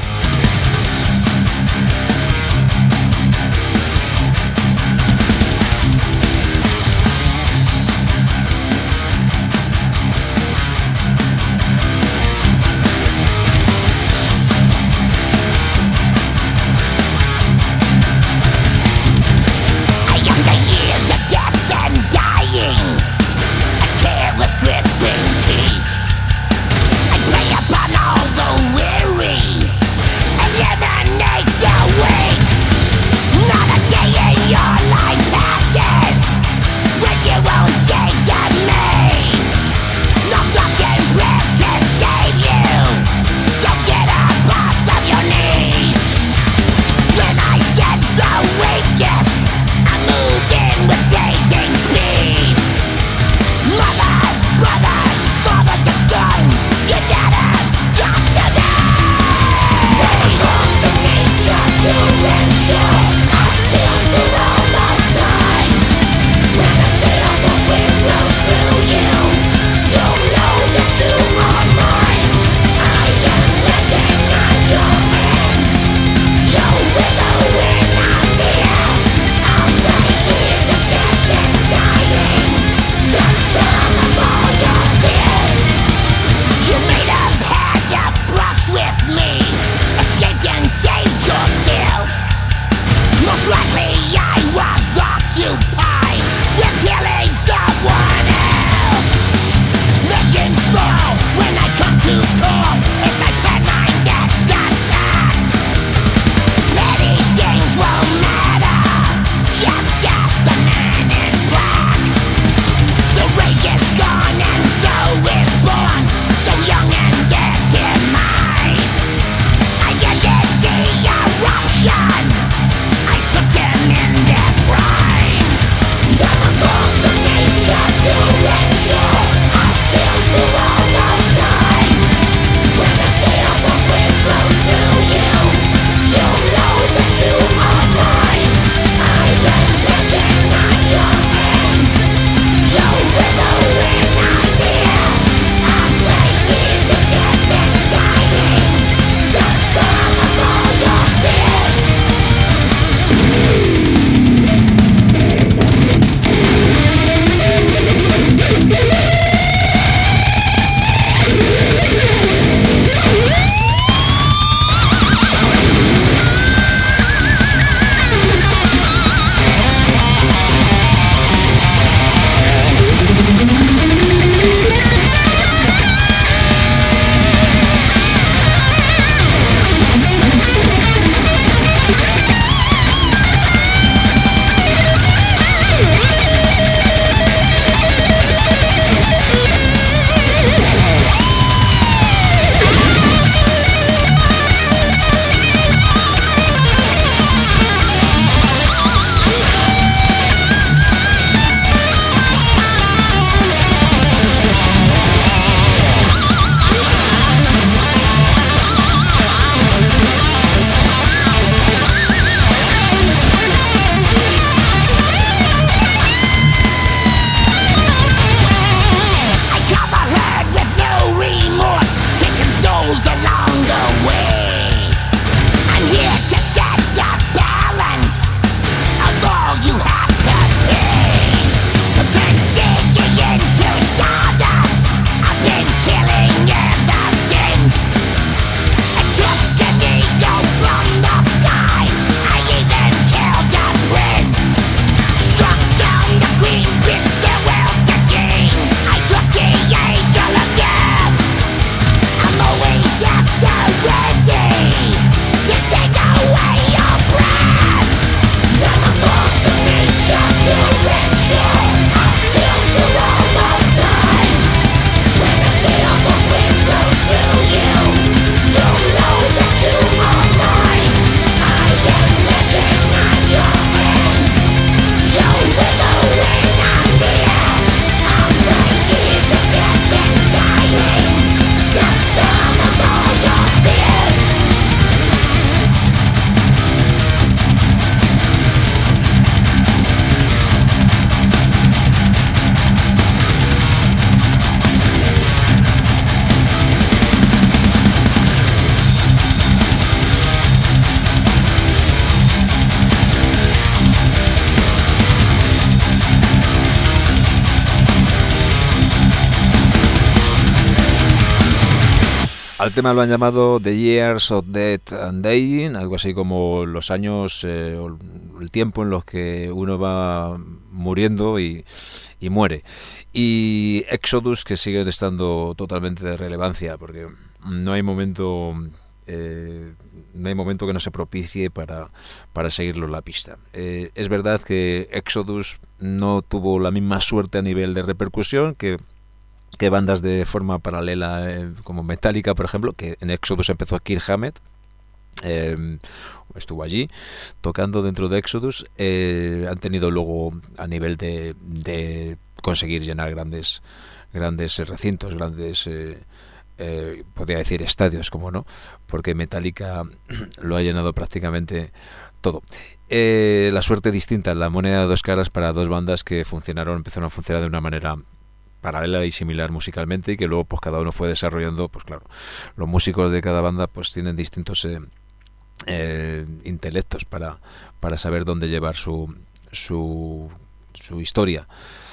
Al tema lo han llamado The Years of Death and Dying, algo así como los años, eh, el tiempo en los que uno va muriendo y, y muere. Y Exodus, que siguen estando totalmente de relevancia, porque no hay momento... Eh, no hay momento que no se propicie para, para seguirlo en la pista. Eh, es verdad que Exodus no tuvo la misma suerte a nivel de repercusión que, que bandas de forma paralela, eh, como Metallica, por ejemplo, que en Exodus empezó Kirk Hammett, eh, estuvo allí tocando dentro de Exodus. Eh, han tenido luego, a nivel de, de conseguir llenar grandes, grandes recintos, grandes... Eh, Eh, podría decir estadios, como no, porque Metallica lo ha llenado prácticamente todo. Eh, la suerte distinta, la moneda de dos caras para dos bandas que funcionaron, empezaron a funcionar de una manera paralela y similar musicalmente, y que luego pues cada uno fue desarrollando, pues claro, los músicos de cada banda pues tienen distintos eh, eh, intelectos para, para saber dónde llevar su, su, su historia.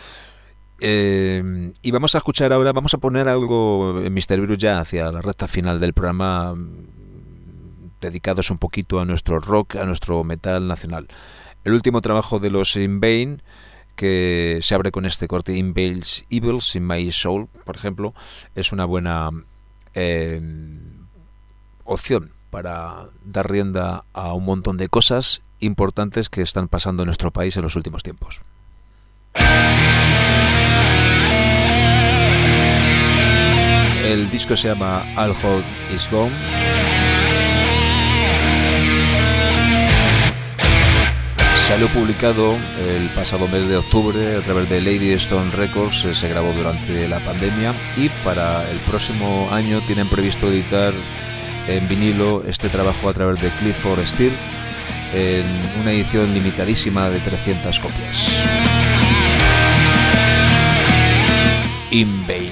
Eh, y vamos a escuchar ahora, vamos a poner algo en míster Virus ya hacia la recta final del programa, dedicados un poquito a nuestro rock, a nuestro metal nacional. El último trabajo de los In Vain, que se abre con este corte, In Vain's Evils in My Soul, por ejemplo, es una buena eh, opción para dar rienda a un montón de cosas importantes que están pasando en nuestro país en los últimos tiempos. El disco se llama All Hope Is Gone. Salió publicado el pasado mes de octubre a través de Lady Stone Records. Eh, se grabó durante la pandemia, y para el próximo año tienen previsto editar en vinilo este trabajo a través de Clifford Steel en una edición limitadísima de trescientas copias. In Vain.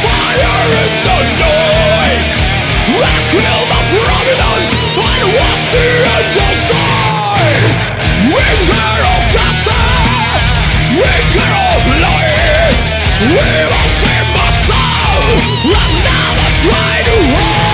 fire in the night. I kill the providence and watch the angels die. Winger of justice, winger of light. We will save my soul. I'm never trying to hide.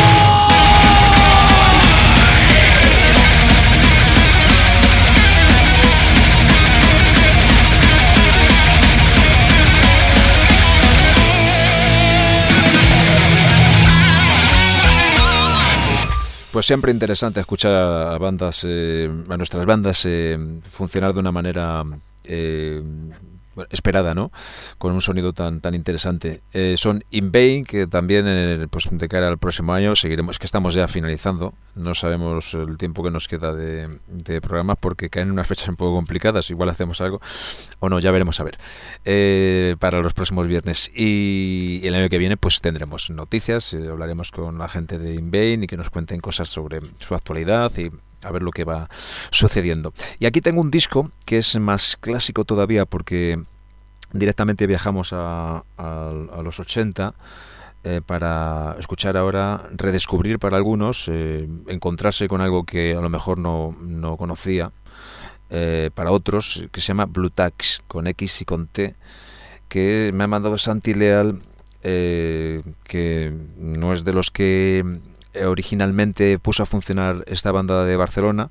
Pues siempre interesante escuchar a bandas, eh, a nuestras bandas eh, funcionar de una manera eh, esperada, ¿no? Con un sonido tan tan interesante. Eh, son In Vain, que también eh, pues de cara al próximo año seguiremos, es que estamos ya finalizando, no sabemos el tiempo que nos queda de, de programas porque caen unas fechas un poco complicadas, igual hacemos algo o no, ya veremos a ver, eh, para los próximos viernes. Y el año que viene pues tendremos noticias, eh, hablaremos con la gente de In Vain y que nos cuenten cosas sobre su actualidad y a ver lo que va sucediendo. Y aquí tengo un disco que es más clásico todavía porque directamente viajamos a, a, a los ochenta eh, para escuchar ahora, redescubrir para algunos, eh, encontrarse con algo que a lo mejor no, no conocía, eh, para otros, que se llama Blue Tax, con X y con T, que me ha mandado Santi Leal, eh, que no es de los que originalmente puso a funcionar esta banda de Barcelona,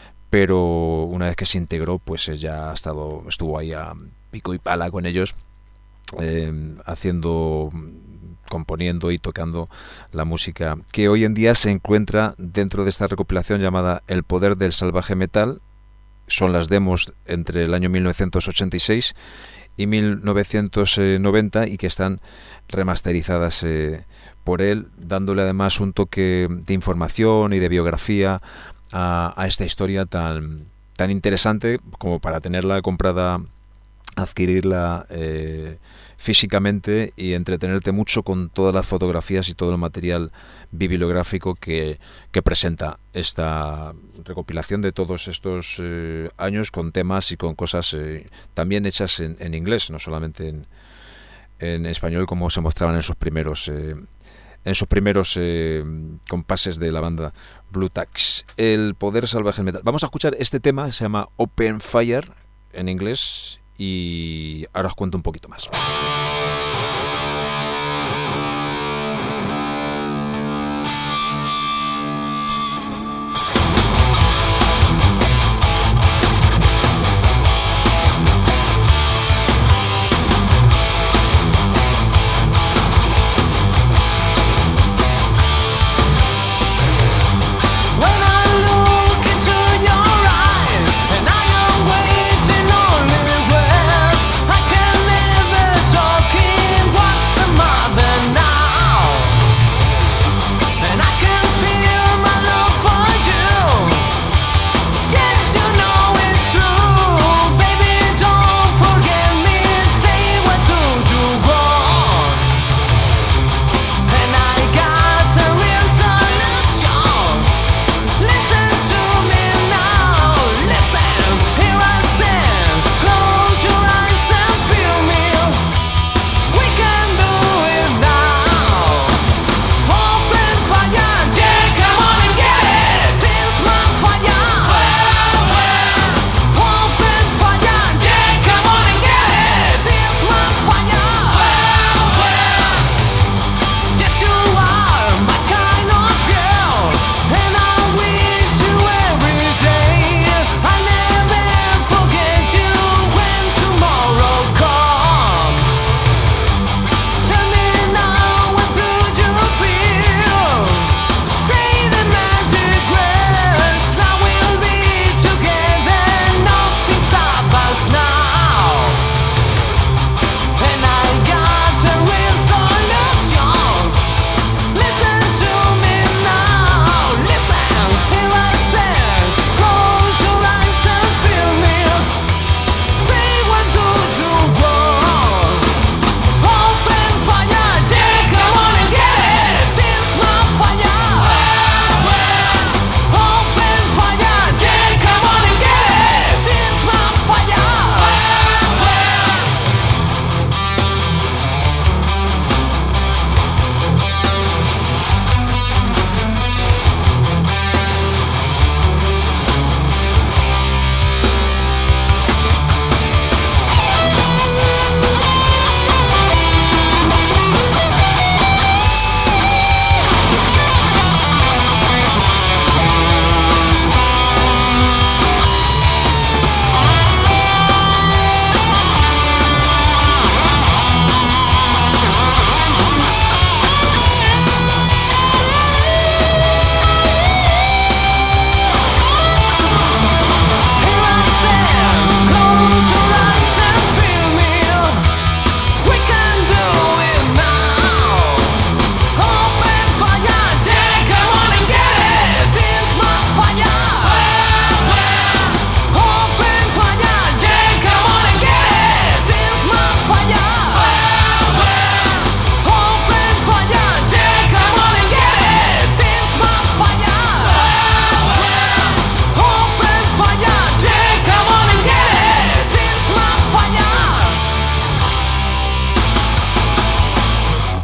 pero una vez que se integró pues ya ha estado, estuvo ahí a pico y pala con ellos, eh, haciendo, componiendo y tocando la música que hoy en día se encuentra dentro de esta recopilación llamada El Poder del Salvaje Metal. Son las demos entre el año mil novecientos ochenta y seis y mil novecientos noventa y que están remasterizadas eh, por él, dándole además un toque de información y de biografía a, a esta historia tan, tan interesante como para tenerla comprada, adquirirla eh, físicamente y entretenerte mucho con todas las fotografías y todo el material bibliográfico que, que presenta esta recopilación de todos estos eh, años, con temas y con cosas eh, también hechas en, en inglés, no solamente en, en español, como se mostraban en sus primeros eh, en sus primeros eh, compases de la banda Blue Tax. El Poder Salvaje Metal. Vamos a escuchar este tema, se llama Open Fire en inglés, y ahora os cuento un poquito más. Talk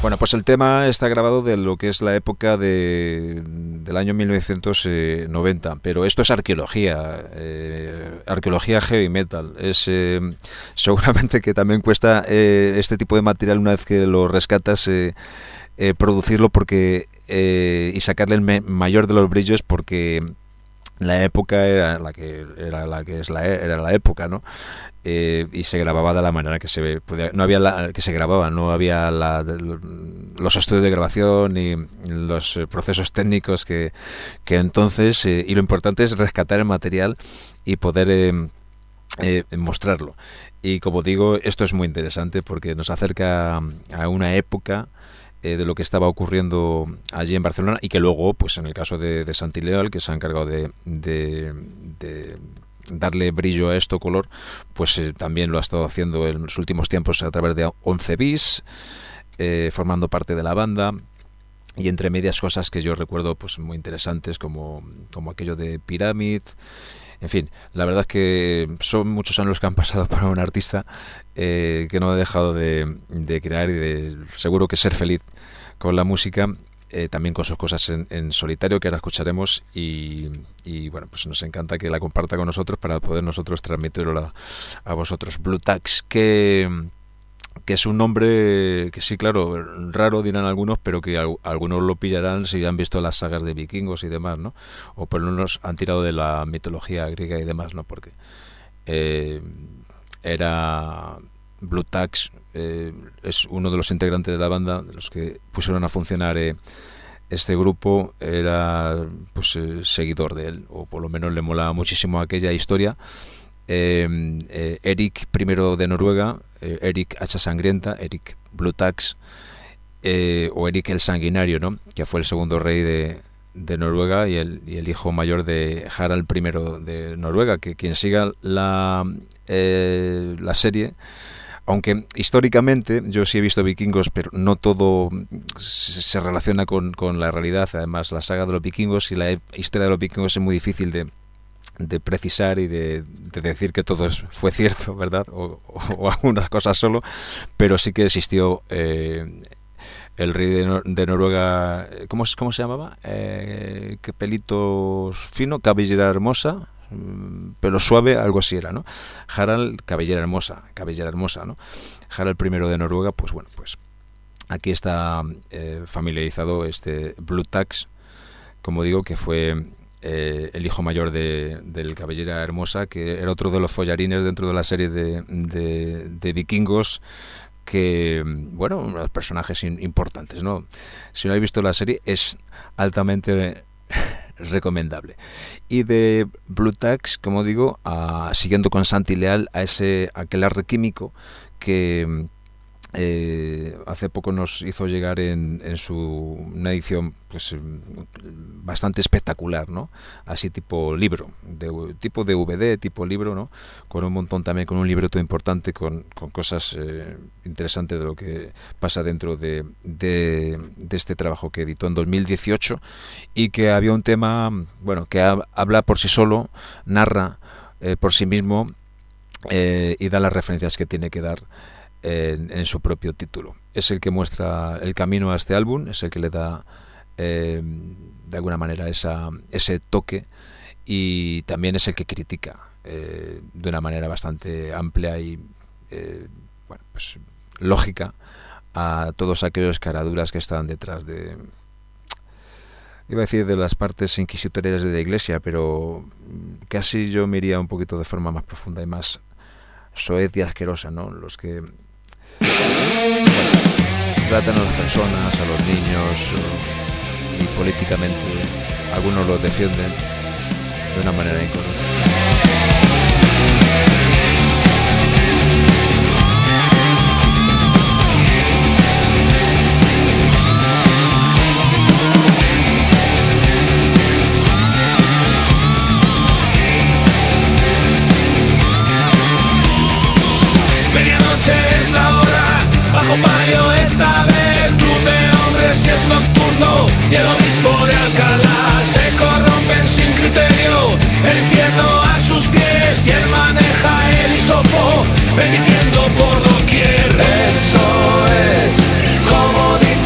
Bueno, pues el tema está grabado de lo que es la época de, del año mil novecientos noventa, pero esto es arqueología, eh, arqueología heavy metal. Es eh, seguramente que también cuesta eh, este tipo de material, una vez que lo rescatas, eh, eh, producirlo porque eh, y sacarle el me- mayor de los brillos, porque la época era la que era la que es la era la época, ¿no? Eh, y se grababa de la manera que se ve, no había la, que se grababa, no había la, los estudios de grabación ni los procesos técnicos que, que entonces, eh, y lo importante es rescatar el material y poder eh, eh, mostrarlo. Y como digo, esto es muy interesante porque nos acerca a una época eh, de lo que estaba ocurriendo allí en Barcelona, y que luego, pues en el caso de, de Santi Leal, que se ha encargado de, de, de darle brillo a esto, color, pues eh, también lo ha estado haciendo en los últimos tiempos a través de once bis, eh, formando parte de la banda, y entre medias cosas que yo recuerdo pues muy interesantes, como, como aquello de Pyramid. En fin, la verdad es que son muchos años que han pasado para un artista eh, que no ha dejado de, de crear y de seguro que ser feliz con la música. Eh, también con sus cosas en, en solitario, que ahora escucharemos, y, y bueno, pues nos encanta que la comparta con nosotros para poder nosotros transmitirlo a, a vosotros. Blue Tax, que, que es un nombre que sí, claro, raro dirán algunos, pero que al, algunos lo pillarán si han visto las sagas de vikingos y demás, ¿no? O por lo menos han tirado de la mitología griega y demás, ¿no? Porque eh, era... Blue Tax eh, es uno de los integrantes de la banda, de los que pusieron a funcionar eh, este grupo. Era pues eh, seguidor de él, o por lo menos le molaba muchísimo aquella historia. eh, eh, Eric primero de Noruega, eh, Eric Hacha Sangrienta, Eric Blue Tax, eh, o Eric el Sanguinario, ¿no? Que fue el segundo rey de, de Noruega, y el, y el hijo mayor de Harald primero de Noruega, que quien siga la, eh, la serie, aunque históricamente yo sí he visto vikingos, pero no todo se relaciona con, con la realidad. Además, la saga de los vikingos y la historia de los vikingos es muy difícil de, de precisar y de, de decir que todo fue cierto, ¿verdad? O, o, o algunas cosas solo, pero sí que existió eh, el rey de, Nor- de Noruega. ¿Cómo, cómo se llamaba? Eh, ¿Qué pelitos fino? Cabellera hermosa, pelo suave, algo así era, ¿no? Harald, cabellera hermosa, cabellera hermosa, ¿no? Harald primero de Noruega, pues bueno, pues aquí está eh, familiarizado este Blue Tax, como digo, que fue eh, el hijo mayor de, del cabellera hermosa, que era otro de los follarines dentro de la serie de, de, de vikingos, que, bueno, unos personajes in, importantes, ¿no? Si no habéis visto la serie, es altamente recomendable. Y de Blue Tax, como digo, a, siguiendo con Santi Leal, a ese aquelarre químico que eh, hace poco nos hizo llegar en, en su una edición pues bastante espectacular, ¿no? Así tipo libro, de, tipo D V D, tipo libro, ¿no? Con un montón también, con un libreto importante, con, con cosas eh, interesantes de lo que pasa dentro de, de, de este trabajo que editó en dos mil dieciocho, y que había un tema, bueno, que ha, habla por sí solo, narra eh, por sí mismo eh, y da las referencias que tiene que dar En, en su propio título. Es el que muestra el camino a este álbum, es el que le da eh, de alguna manera esa, ese toque, y también es el que critica eh, de una manera bastante amplia y eh, bueno, pues lógica a todos aquellos caraduras que están detrás de, iba a decir, de las partes inquisitoriales de la Iglesia, pero casi yo me iría un poquito de forma más profunda y más soez y asquerosa, ¿no? Los que bueno, tratan a las personas, a los niños, y políticamente algunos los defienden de una manera incorrecta. Es la hora, bajo palio esta vez, club de hombres si es nocturno, y el obispo de Alcalá se corrompen sin criterio, el infierno a sus pies, y él maneja el hisopo, bendiciendo por doquier. Eso es como dice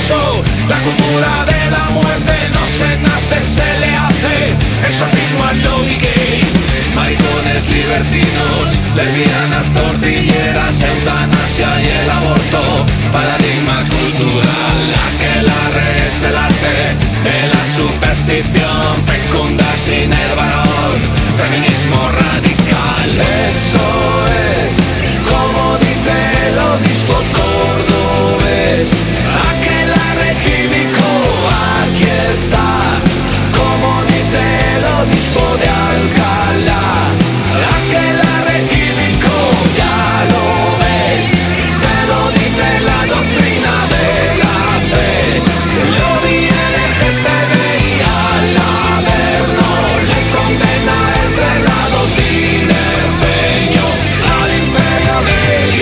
eso, la cultura de la muerte no se nace, se le hace. Exorcismo al lobby gay, maricones libertinos, lesbianas, tortilleras, eutanasia y el aborto. Paradigma cultural, aquelarre es el arte de la superstición fecunda sin el varón, feminismo radical. Eso es, como dice el obispo cordobés, aquelarre químico, aquí está, como dice el obispo de Alcalá, aquelarre químico, ya lo ves, te lo dice la doctrina de la fe. Lo vi L G T B I al Averno le condena el prelado tinerfeño al imperio gay.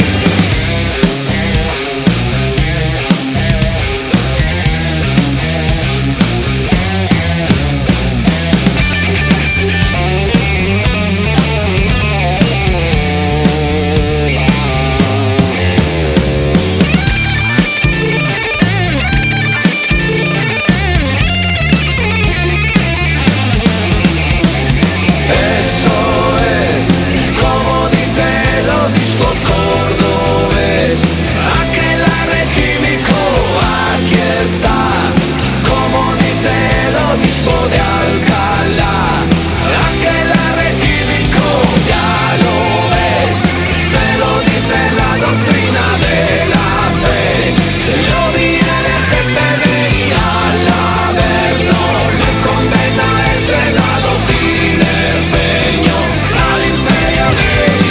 Eso es, como dice el obispo cordobés, aquelarre químico, aquí está, como dice el obispo de Alcalá, aquelarre químico, ya lo ves, te lo dice la doctrina de la fe. Lo vi L G T B I al Averno le condena el prelado tinerfeño al imperio gay.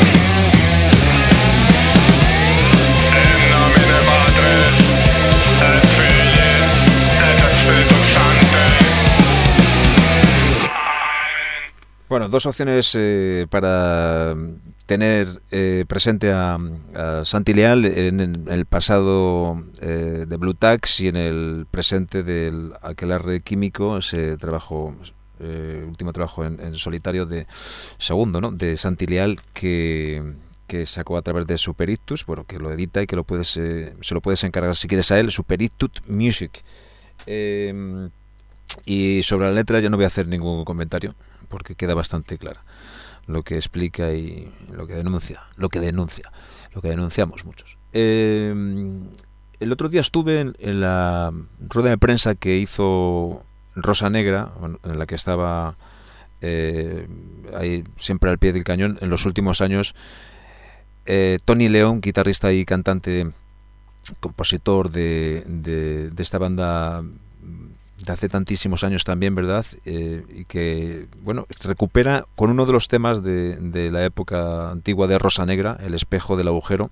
En nomine Patris et Filii et Spiritus Sancti. Bueno, dos opciones eh, para tener eh, presente a, a Santi Leal en, en el pasado eh, de Blue Tax y en el presente del aquelarre químico, ese trabajo, eh, último trabajo en, en solitario de segundo, ¿no? De Santi Leal que, que sacó a través de Superictus, bueno, que lo edita y que lo puedes eh, se lo puedes encargar si quieres a él, Superictus Music. Eh, y sobre la letra ya no voy a hacer ningún comentario porque queda bastante clara lo que explica y lo que denuncia, lo que denuncia, lo que denunciamos muchos. Eh, el otro día estuve en, en la rueda de prensa que hizo Rosa Negra, en la que estaba eh, ahí siempre al pie del cañón en los últimos años, eh, Tony León, guitarrista y cantante, compositor de, de, de esta banda de hace tantísimos años también, ¿verdad? Eh, y que, bueno, recupera con uno de los temas de, de la época antigua de Rosa Negra, El espejo del agujero,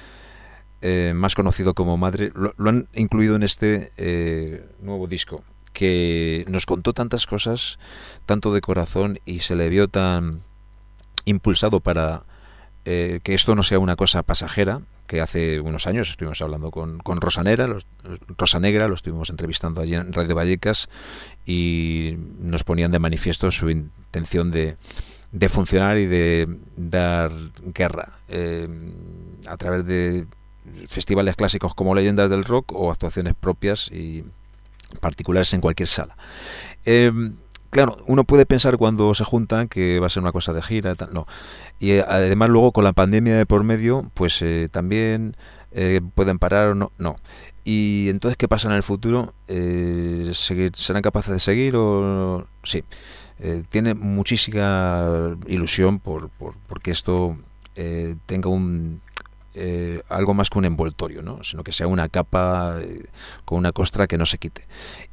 eh, más conocido como Madre. Lo, lo han incluido en este eh, nuevo disco, que nos contó tantas cosas, tanto de corazón, y se le vio tan impulsado para eh, que esto no sea una cosa pasajera, que hace unos años estuvimos hablando con, con Rosa Negra, los, Rosa Negra, lo estuvimos entrevistando allí en Radio Vallecas y nos ponían de manifiesto su intención de, de funcionar y de dar guerra eh, a través de festivales clásicos como Leyendas del Rock o actuaciones propias y particulares en cualquier sala. Eh, Claro, uno puede pensar cuando se juntan que va a ser una cosa de gira, tal, no. Y eh, además luego con la pandemia de por medio, pues eh, también eh, pueden parar o no, no. Y entonces, ¿qué pasa en el futuro? Eh, seguir, ¿Serán capaces de seguir o sí? Eh, tiene muchísima ilusión por, por porque esto eh, tenga un eh, algo más que un envoltorio, ¿no? Sino que sea una capa eh, con una costra que no se quite.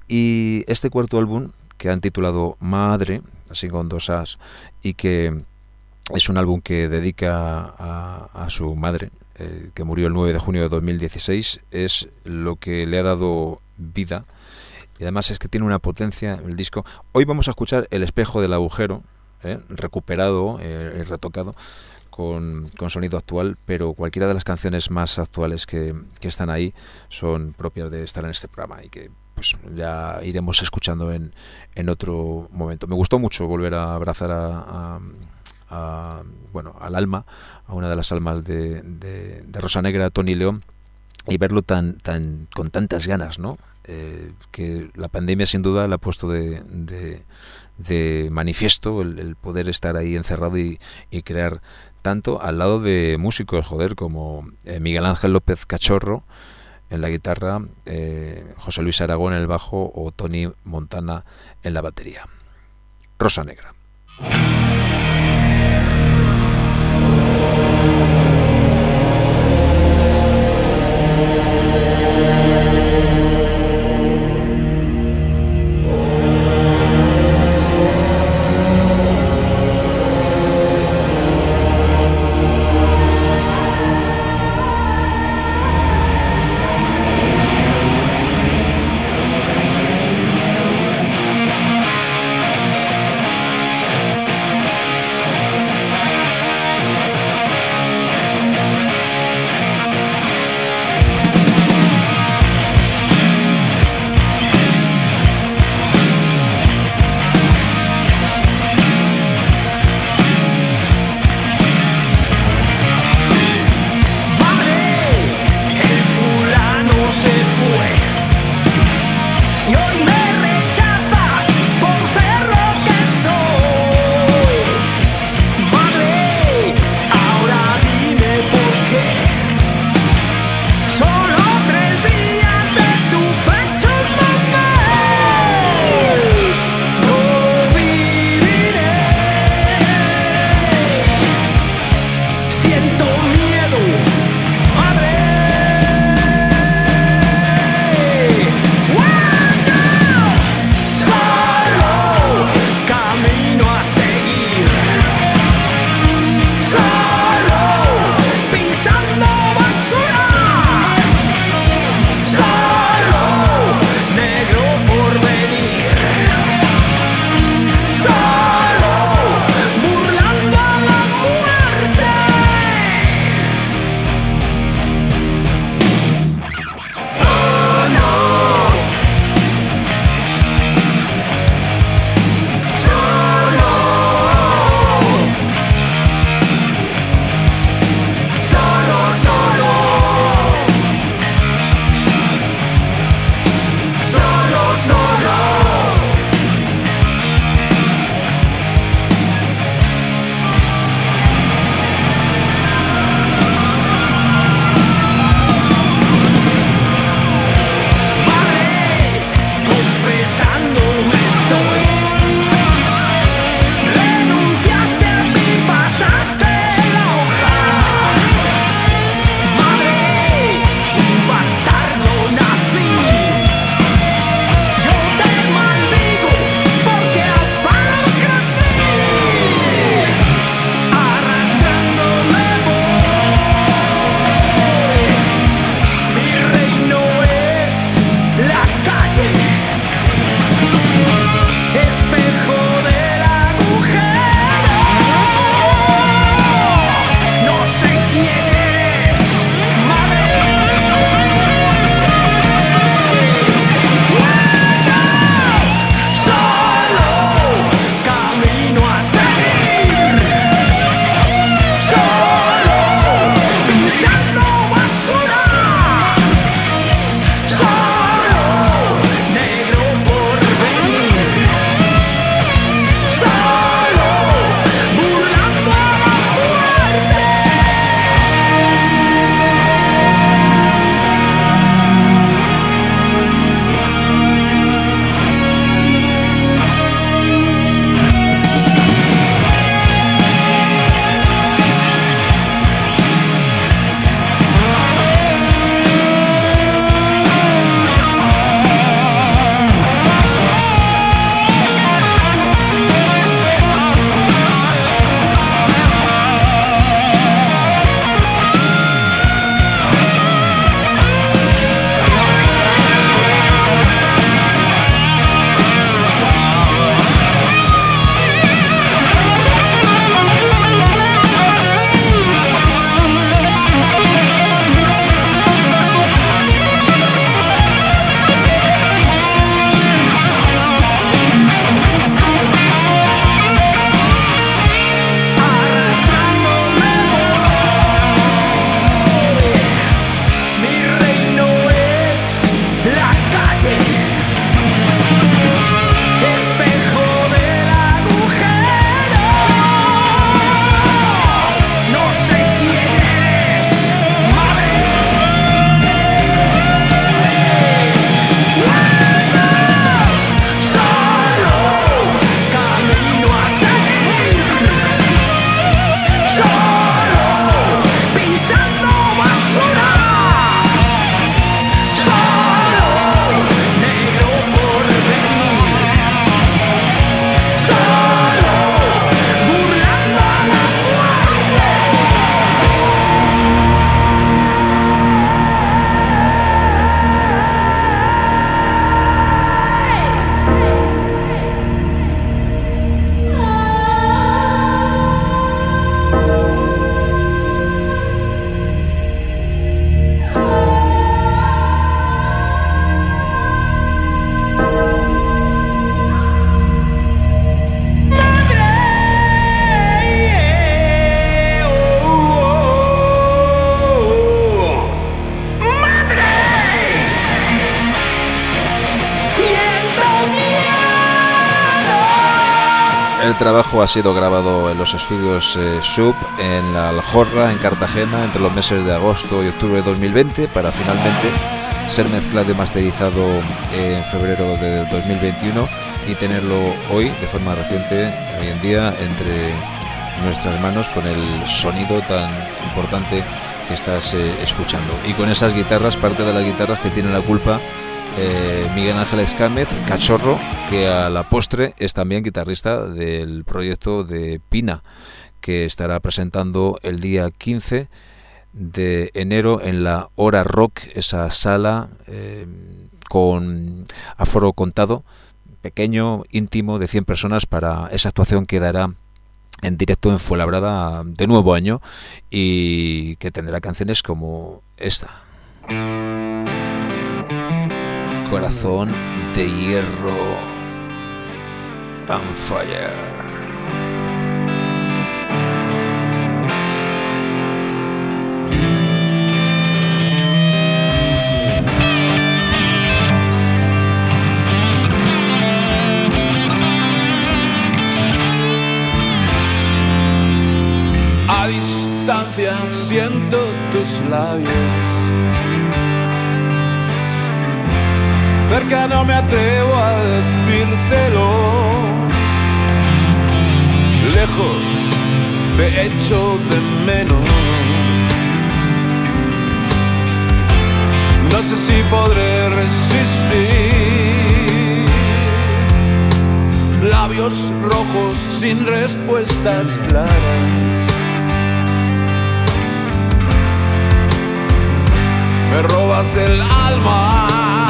Y este cuarto álbum, que han titulado Madre, así con dos as, y que es un álbum que dedica a, a su madre, eh, que murió el nueve de junio de dos mil dieciséis, es lo que le ha dado vida, y además es que tiene una potencia el disco. Hoy vamos a escuchar El espejo del agujero, eh, recuperado y eh, retocado con, con sonido actual, pero cualquiera de las canciones más actuales que, que están ahí son propias de estar en este programa y que pues ya iremos escuchando en, en otro momento. Me gustó mucho volver a abrazar a, a, a bueno al alma, a una de las almas de, de, de Rosa Negra, Tony León, y verlo tan, tan con tantas ganas, ¿no? Eh, que la pandemia sin duda le ha puesto de, de, de manifiesto el, el poder estar ahí encerrado y, y crear tanto al lado de músicos, joder, como eh, Miguel Ángel López Cachorro en la guitarra, eh, José Luis Aragón en el bajo o Tony Montana en la batería. Rosa Negra. Thank El trabajo ha sido grabado en los estudios eh, Sub en la Aljorra, en Cartagena, entre los meses de agosto y octubre de dos mil veinte, para finalmente ser mezclado y masterizado en febrero de dos mil veintiuno y tenerlo hoy, de forma reciente, hoy en día, entre nuestras manos, con el sonido tan importante que estás eh, escuchando. Y con esas guitarras, parte de las guitarras que tiene la culpa eh, Miguel Ángel Escámez, Cachorro, que a la postre es también guitarrista del proyecto de Pina, que estará presentando el día quince de enero en la Hora Rock, esa sala eh, con aforo contado, pequeño, íntimo, de cien personas, para esa actuación que dará en directo en Fuenlabrada de nuevo año, y que tendrá canciones como esta: Corazón de hierro, on fire. A distancia siento tus labios, cerca no me atrevo a decírtelo, lejos te echo de menos. No sé si podré resistir, labios rojos sin respuestas claras. Me robas el alma.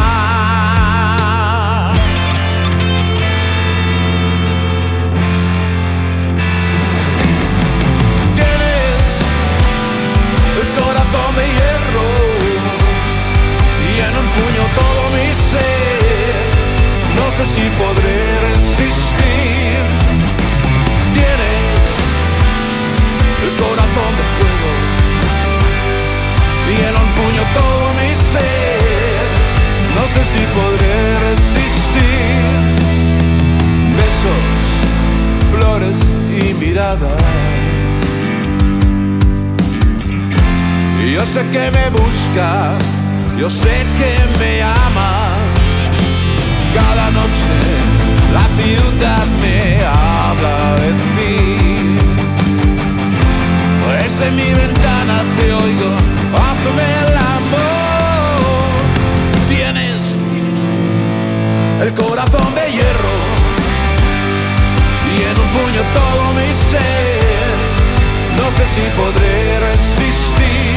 Tienes el corazón de hierro y en un puño todo mi ser. No sé si podré resistir. Tienes el corazón de fuego y en un puño todo mi ser. No sé si podré resistir. Besos, flores y miradas. Y yo sé que me buscas, yo sé que me amas. Cada noche la ciudad me habla de ti. Desde mi ventana te oigo, hazme el amor. Tienes el corazón de hierro y en un puño todo mi ser. No sé si podré resistir.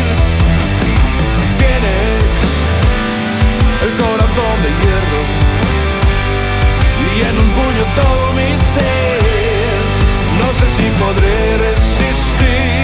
Tienes el corazón de hierro y en un puño todo mi ser. No sé si podré resistir.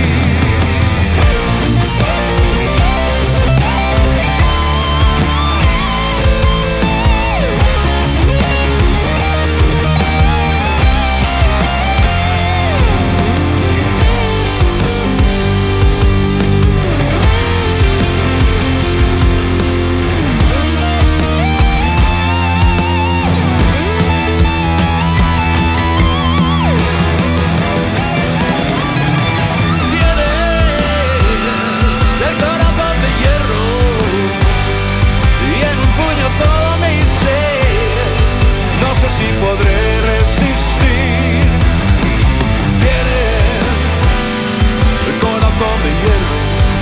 Si podré resistir. Tienes el corazón de hierro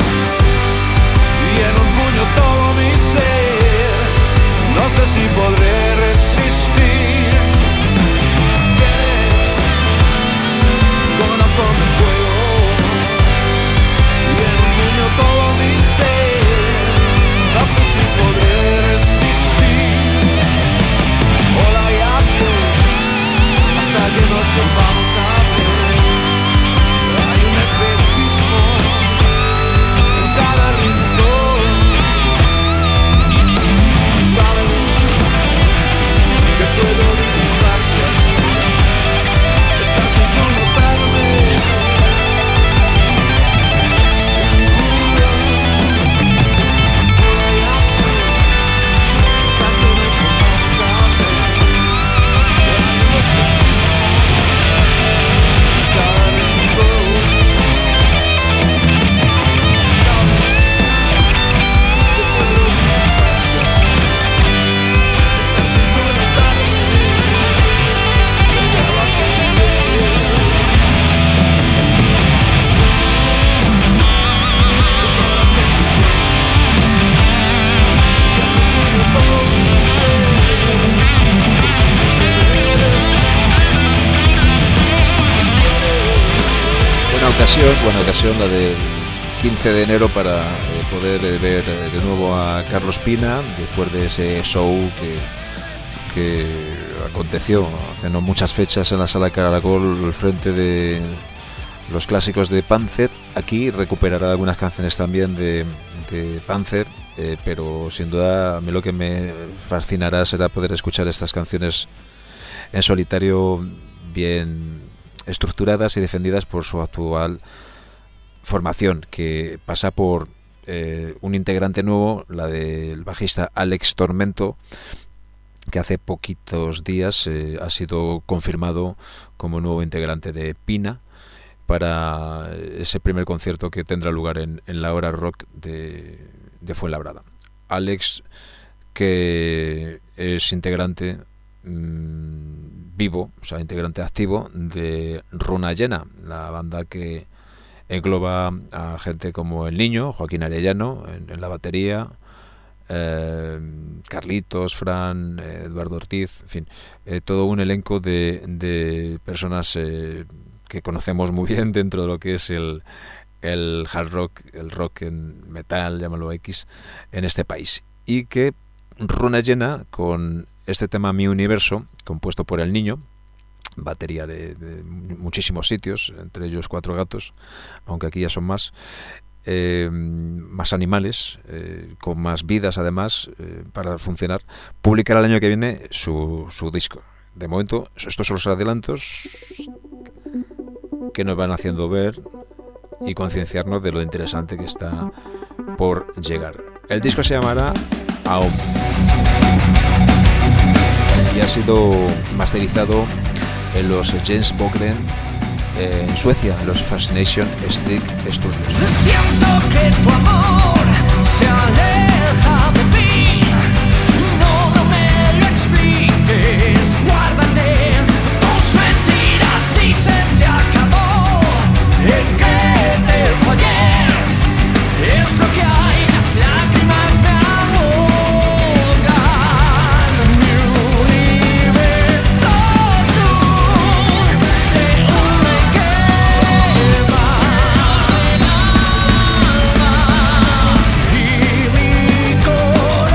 y en un puño todo mi ser. No sé si podré resistir. Tienes corazón de fuego y en un puño todo mi ser. No sé si podré resistir. Hola y hasta que nos volvamos a ver. Hay un espejismo en cada rincón. ¿Sabes? ocasión, buena ocasión la del quince de enero para eh, poder eh, ver eh, de nuevo a Carlos Pina después de ese show que, que aconteció hace no muchas fechas en la Sala Caracol al frente de los clásicos de Panzer. Aquí recuperará algunas canciones también de, de Panzer, eh, pero sin duda a mí lo que me fascinará será poder escuchar estas canciones en solitario, bien estructuradas y defendidas por su actual formación, que pasa por eh, un integrante nuevo, la del bajista Alex Tormento, que hace poquitos días eh, ha sido confirmado como nuevo integrante de Pina para ese primer concierto que tendrá lugar en, en la Hora Rock de, de Fuenlabrada. Alex, que es integrante mmm, vivo, o sea, integrante activo de Runa Llena, la banda que engloba a gente como El Niño, Joaquín Arellano en, en la batería, eh, Carlitos, Fran, eh, Eduardo Ortiz, en fin, eh, todo un elenco de, de personas eh, que conocemos muy bien dentro de lo que es el, el hard rock, el rock en metal, llámalo X, en este país. Y que Runa Llena, con este tema Mi Universo, compuesto por El Niño, batería de, de muchísimos sitios, entre ellos Cuatro Gatos, aunque aquí ya son más, eh, más animales, eh, con más vidas además, eh, para funcionar, publicará el año que viene su, su disco. De momento, estos son los adelantos que nos van haciendo ver y concienciarnos de lo interesante que está por llegar. El disco se llamará Aum y ha sido masterizado en los James Bogren eh, en Suecia, en los Fascination Street Studios. Siento que tu amor se aleja de mí. No, no me lo expliques. Guárdate tus mentiras. Dices se acabó. En que te fallé. Es lo que hay. Las lágrimas me ahogan. Mi universo tú se hunde y quema el alma y mi corazón.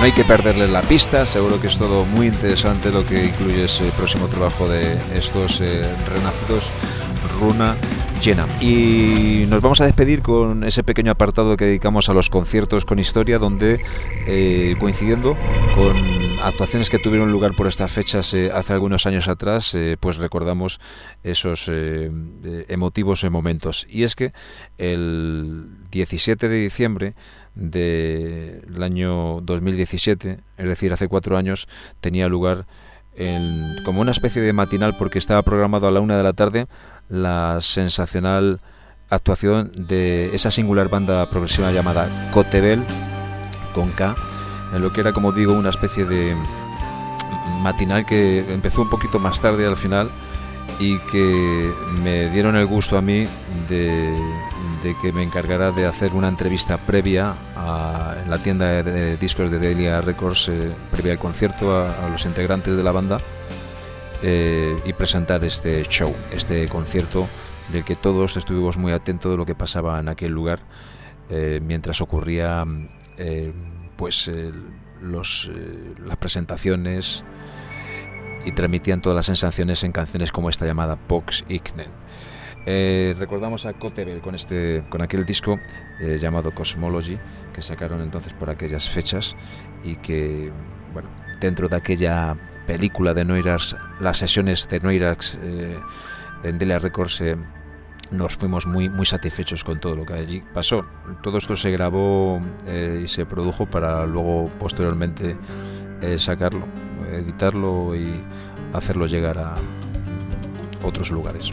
no hay que perderle la pista, seguro que es todo muy interesante lo que incluye ese próximo trabajo de estos eh, renacidos Runa Llena. Y nos vamos a despedir con ese pequeño apartado que dedicamos a los conciertos con historia, donde eh, coincidiendo con actuaciones que tuvieron lugar por estas fechas eh, hace algunos años atrás, eh, pues recordamos esos eh, emotivos momentos. Y es que el diecisiete de diciembre del año dos mil diecisiete, es decir, hace cuatro años, tenía lugar en, como una especie de matinal, porque estaba programado a la una de la tarde, la sensacional actuación de esa singular banda progresiva llamada Cotebel, con K, en lo que era, como digo, una especie de matinal que empezó un poquito más tarde al final, y que me dieron el gusto a mí de, de que me encargara de hacer una entrevista previa a, en la tienda de, de discos de Delia Records, eh, previa al concierto, a, a los integrantes de la banda, eh, y presentar este show, este concierto del que todos estuvimos muy atentos de lo que pasaba en aquel lugar, eh, mientras ocurría eh, pues eh, los, eh, las presentaciones, y transmitían todas las sensaciones en canciones como esta llamada Pox Ignen. Eh, recordamos a Cotebel con este, con aquel disco eh, llamado Cosmology, que sacaron entonces por aquellas fechas, y que, bueno, dentro de aquella película de Noirax, las sesiones de Noirax eh, en Delia Records, eh, nos fuimos muy muy satisfechos con todo lo que allí pasó. Todo esto se grabó eh, y se produjo para luego posteriormente eh, sacarlo, editarlo y hacerlo llegar a otros lugares.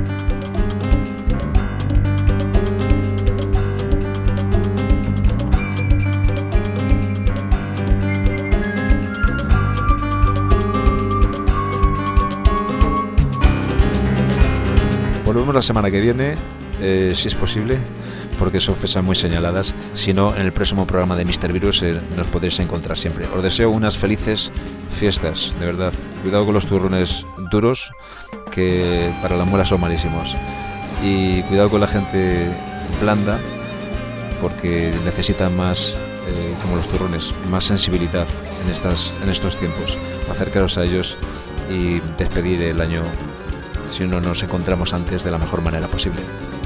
Volvemos la semana que viene, eh, si es posible, porque son fechas muy señaladas. Si no, en el próximo programa de míster Virus eh, nos podréis encontrar siempre. Os deseo unas felices fiestas, de verdad. Cuidado con los turrones duros, que para las muelas son malísimos. Y cuidado con la gente blanda, porque necesitan más, eh, como los turrones, más sensibilidad en, estas, en estos tiempos. Acercaros a ellos y despedir el año, si no nos encontramos antes, de la mejor manera posible.